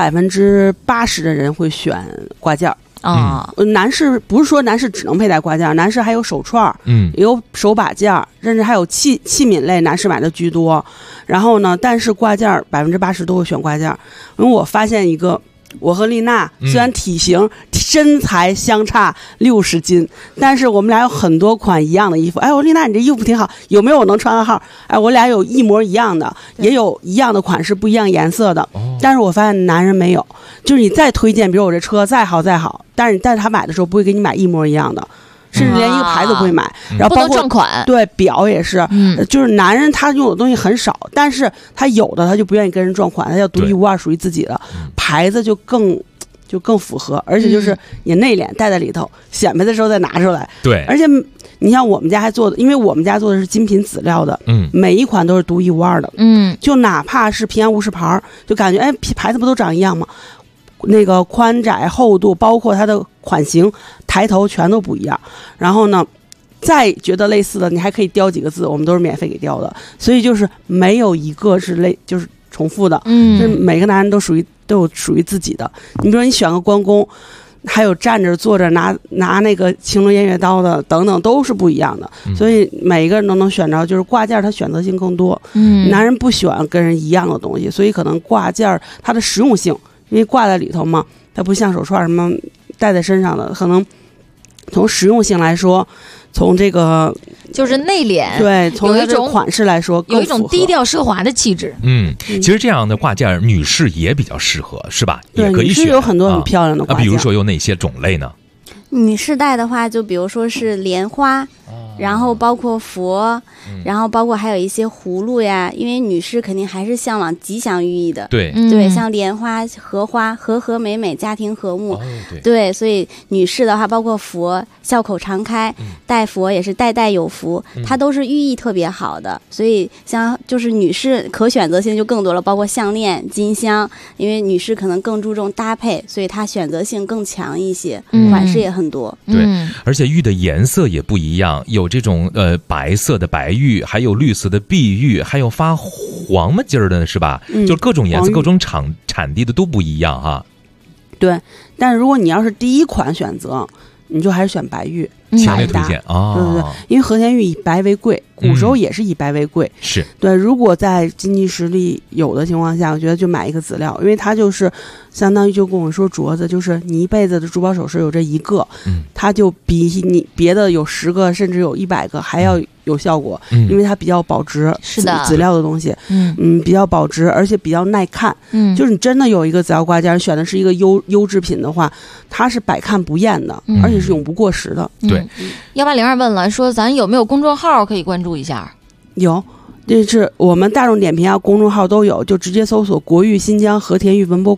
80%的人会选挂件男士不是说男士只能佩戴挂件，男士还有手串，也有手把件，甚至还有器皿类，男士买的居多。然后呢，但是挂件80%都会选挂件，因为我发现一个。我和丽娜虽然体型、身材相差60斤，但是我们俩有很多款一样的衣服。哎，我丽娜你这衣服挺好，有没有我能穿个号？哎，我俩有一模一样的，也有一样的款式，不一样颜色的。但是我发现男人没有，就是你再推荐，比如我这车再好，但是你带他买的时候不会给你买一模一样的。甚至连一个牌子不会买，然后包括不能撞款， 对表也是，就是男人他用的东西很少，但是他有的他就不愿意跟人撞款，他要独一无二属于自己的牌子就更符合，而且就是也内敛，带在里头，显摆的时候再拿出来。 对， 而且你像我们家还做的，因为我们家做的是精品籽料的，每一款都是独一无二的，就哪怕是平安无事牌，就感觉哎牌子不都长一样吗？那个宽窄厚度，包括它的款型、抬头全都不一样。然后呢，再觉得类似的，你还可以雕几个字，我们都是免费给雕的。所以就是没有一个是就是重复的，就是每个男人都有属于自己的。你比如说你选个关公，还有站着坐着拿那个青龙偃月刀的等等，都是不一样的。所以每一个人都能选着，就是挂件它选择性更多。男人不喜欢跟人一样的东西，所以可能挂件它的实用性。因为挂在里头嘛，它不像手串什么戴在身上的，可能从实用性来说，从这个就是内敛， 对，从这个款式来说， 有一种低调奢华的气质。 其实这样的挂件女士也比较适合，是吧？ 对， 也可以选。 女士有很多很漂亮的挂件。 比如说有哪些种类呢？ 女士戴的话，就比如说是莲花，然后包括佛，然后包括还有一些葫芦呀，因为女士肯定还是向往吉祥寓意的。 对， 像莲花、荷花，和和美美，家庭和睦。对，所以女士的话，包括佛，笑口常开，戴佛也是代代有福，它都是寓意特别好的。所以像就是女士可选择性就更多了，包括项链、金香，因为女士可能更注重搭配，所以它选择性更强一些，款式也很多。 对，而且玉的颜色也不一样，有这种白色的白玉，还有绿色的碧玉，还有发黄嘛劲儿的，是吧？就各种颜色、各种产地的都不一样哈。 对，但是如果你要是第一款选择，你就还是选白玉。 强烈推荐啊！ 对对对，因为和田玉以白为贵，古时候也是以白为贵。 是对，如果在经济实力有的情况下，我觉得就买一个籽料，因为它就是相当于就跟我说镯子，就是你一辈子的珠宝首饰有这一个，它就比你别的有10个甚至有100个还要有效果，因为它比较保值， 是的， 籽料的东西，比较保值，而且比较耐看，就是你真的有一个籽料挂件，选的是一个优质品的话，它是百看不厌的，而且是永不过时的。 对 ，1802问了，说咱有没有公众号可以关注一下？ 有，这是我们大众点评啊，公众号都有，就直接搜索国玉新疆和田玉文博馆。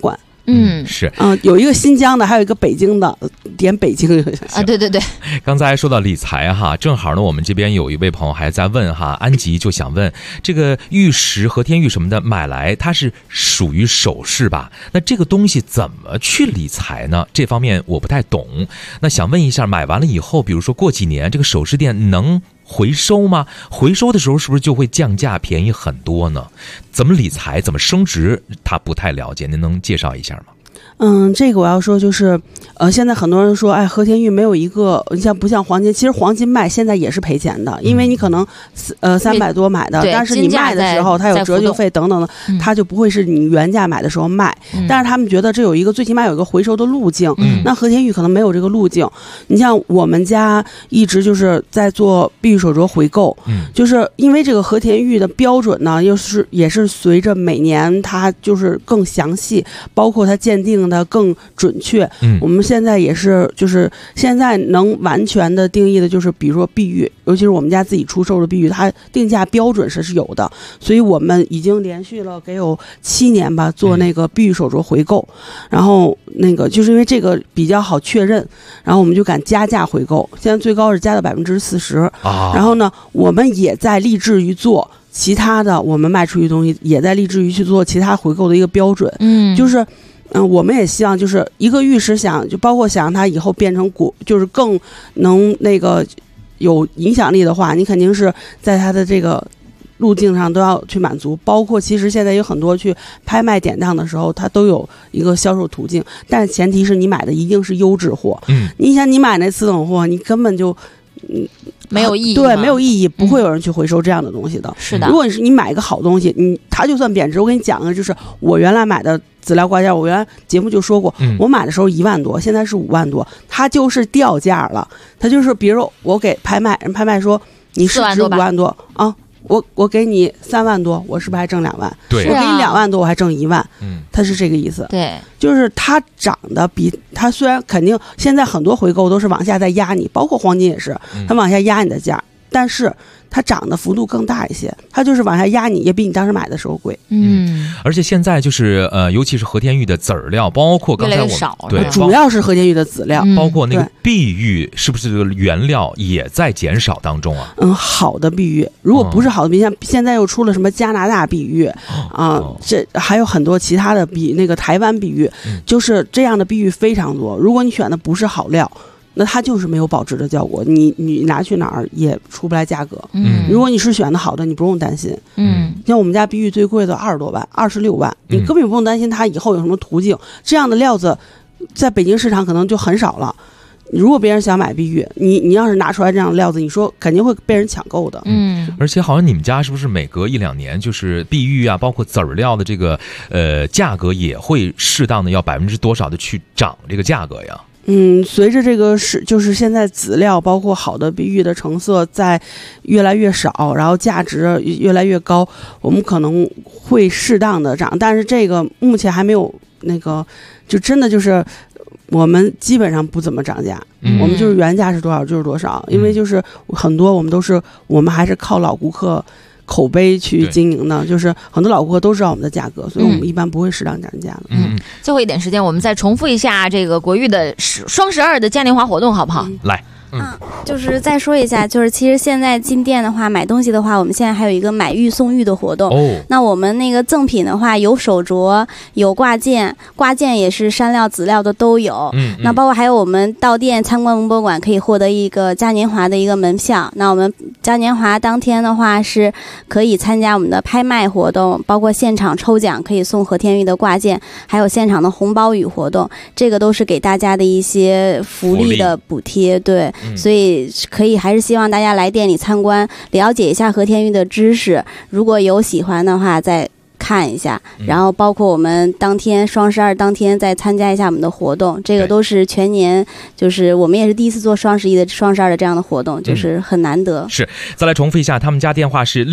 是有一个新疆的，还有一个北京的，点北京啊，对对对。 刚才说到理财哈，正好呢，我们这边有一位朋友还在问哈，安吉就想问这个玉石、和田玉什么的买来，它是属于首饰吧？那这个东西怎么去理财呢？这方面我不太懂。那想问一下，买完了以后，比如说过几年，这个首饰店能回收吗？回收的时候是不是就会降价便宜很多呢？怎么理财，怎么升值，他不太了解，您能介绍一下吗？ 这个我要说就是，现在很多人说，和田玉没有一个，不像黄金，其实黄金卖现在也是赔钱的，因为你可能300多买的，但是你卖的时候它有折旧费等等的，它就不会是你原价买的时候卖。但是他们觉得这有一个最起码有一个回收的路径，那和田玉可能没有这个路径。你像我们家一直就是在做碧玉手镯回购，就是因为这个和田玉的标准呢，也是随着每年它就是更详细，包括它鉴定的更准确。我们现在也是就是现在能完全的定义的就是比如说碧玉，尤其是我们家自己出售的碧玉，它定价标准是有的，所以我们已经连续了给有7年吧做那个碧玉手镯回购，然后那个就是因为这个比较好确认，然后我们就敢加价回购，现在最高是加到40%。然后呢，我们也在立志于做其他的，我们卖出去的东西也在立志于去做其他回购的一个标准。就是我们也希望就是一个玉石就包括想让它以后变成就是更能那个有影响力的话，你肯定是在它的这个路径上都要去满足，包括其实现在有很多去拍卖典当的时候，它都有一个销售途径，但是前提是你买的一定是优质货。你想你买那次等货，你根本就没有意义， 对，没有意义，不会有人去回收这样的东西的。 是的， 如果你买一个好东西，它就算贬值，我跟你讲个，就是我原来买的籽料挂件，我原来节目就说过，我买的时候1万多，现在是5万多，它就是掉价了。它就是比如说我给拍卖，人拍卖说你是值5万多啊。我给你3万多，我是不是还挣2万？ 对， 我给你2万多，我还挣1万。它是这个意思。 对， 就是它涨的比它虽然肯定现在很多回购都是往下在压你，包括黄金也是，它往下压你的价，但是它涨的幅度更大一些，它就是往下压你，也比你当时买的时候贵。 而且现在就是尤其是和田玉的籽料，包括刚才我们对， 主要是和田玉的籽料， 包括那个碧玉，是不是这个原料也在减少当中啊？ 好的碧玉，如果不是好的碧玉，像现在又出了什么加拿大碧玉这还有很多其他的那个台湾碧玉，就是这样的碧玉非常多。如果你选的不是好料，那它就是没有保值的效果，你拿去哪儿也出不来价格。如果你是选的好的，你不用担心。像我们家碧玉最贵的20多万，26万，你根本不用担心它以后有什么途径。这样的料子在北京市场可能就很少了。如果别人想买碧玉，你要是拿出来这样的料子，你说肯定会被人抢购的。 而且好像你们家是不是每隔1-2年，就是碧玉啊，包括籽料的这个价格也会适当的要多少的去涨这个价格呀？ 随着这个就是现在籽料包括好的碧玉的成色在越来越少，然后价值越来越高，我们可能会适当的涨，但是这个目前还没有那个，就真的就是我们基本上不怎么涨价，我们就是原价是多少就是多少，因为就是很多我们还是靠老顾客口碑去经营的，就是很多老顾客都知道我们的价格，所以我们一般不会适当涨价的。 最后一点时间，我们再重复一下这个国誉的双12的嘉年华活动，好不好？ 来。 就是再说一下，就是其实现在进店的话，买东西的话，我们现在还有一个买玉送玉的活动。那我们那个赠品的话，有手镯，有挂件，挂件也是山料、籽料的都有。那包括还有我们到店参观文博馆，可以获得一个嘉年华的一个门票。那我们嘉年华当天的话，是可以参加我们的拍卖活动，包括现场抽奖可以送和田玉的挂件，还有现场的红包雨活动，这个都是给大家的一些福利的补贴。对。所以还是希望大家来店里参观，了解一下和田玉的知识。如果有喜欢的话，再看一下。然后包括我们当天双12当天再参加一下我们的活动，这个都是全年，就是我们也是第一次做双11的双12的这样的活动，就是很难得。 是，再来重复一下，他们家电话是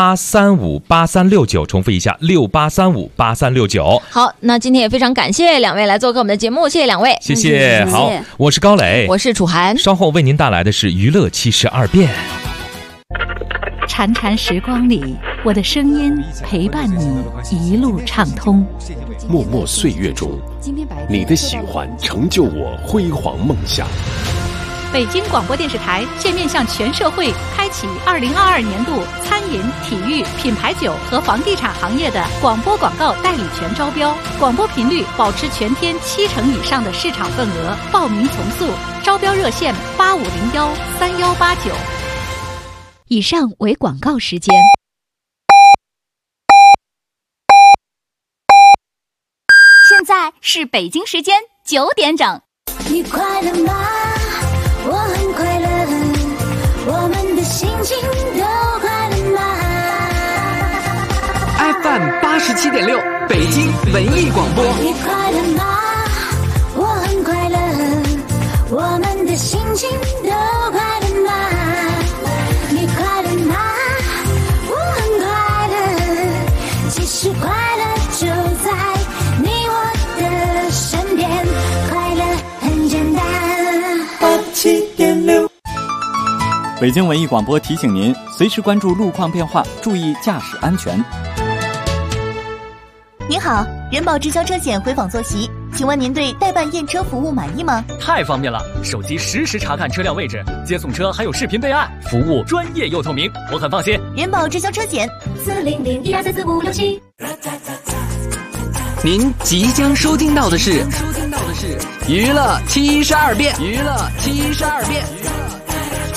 68358369，重复一下68358369。 好，那今天也非常感谢2位来做客我们的节目，谢谢2位， 谢谢。好，我是高磊， 我是楚涵， 稍后为您带来的是娱乐72变。 潺潺时光里， 我的声音陪伴你一路畅通。 默默岁月中，你的喜欢成就我辉煌梦想。 北京广播电视台现面向全社会开启2022年度餐饮、体育、品牌酒和房地产行业的广播广告代理权招标，广播频率保持全天70%以上的市场份额，报名从速，招标热线85013189。以上为广告时间。 现在是北京时间9点整。 你快乐吗？我很快乐，我们的心情都快乐吗 ？FM 87.6，北京文艺广播。 你快乐吗？我很快乐，我们的心情都快乐吗？你快乐吗？我很快乐，其实快乐就在你我的身边，快乐很简单。 87.6，北京文艺广播提醒您，随时关注路况变化，注意驾驶安全。 您好，人保直销车险回访坐席，请问您对代办验车服务满意吗？ 太方便了，手机实时查看车辆位置，接送车还有视频备案，服务专业又透明，我很放心。 人保直销车险40012344567。 您即将收听到的是娱乐72变，娱乐72变。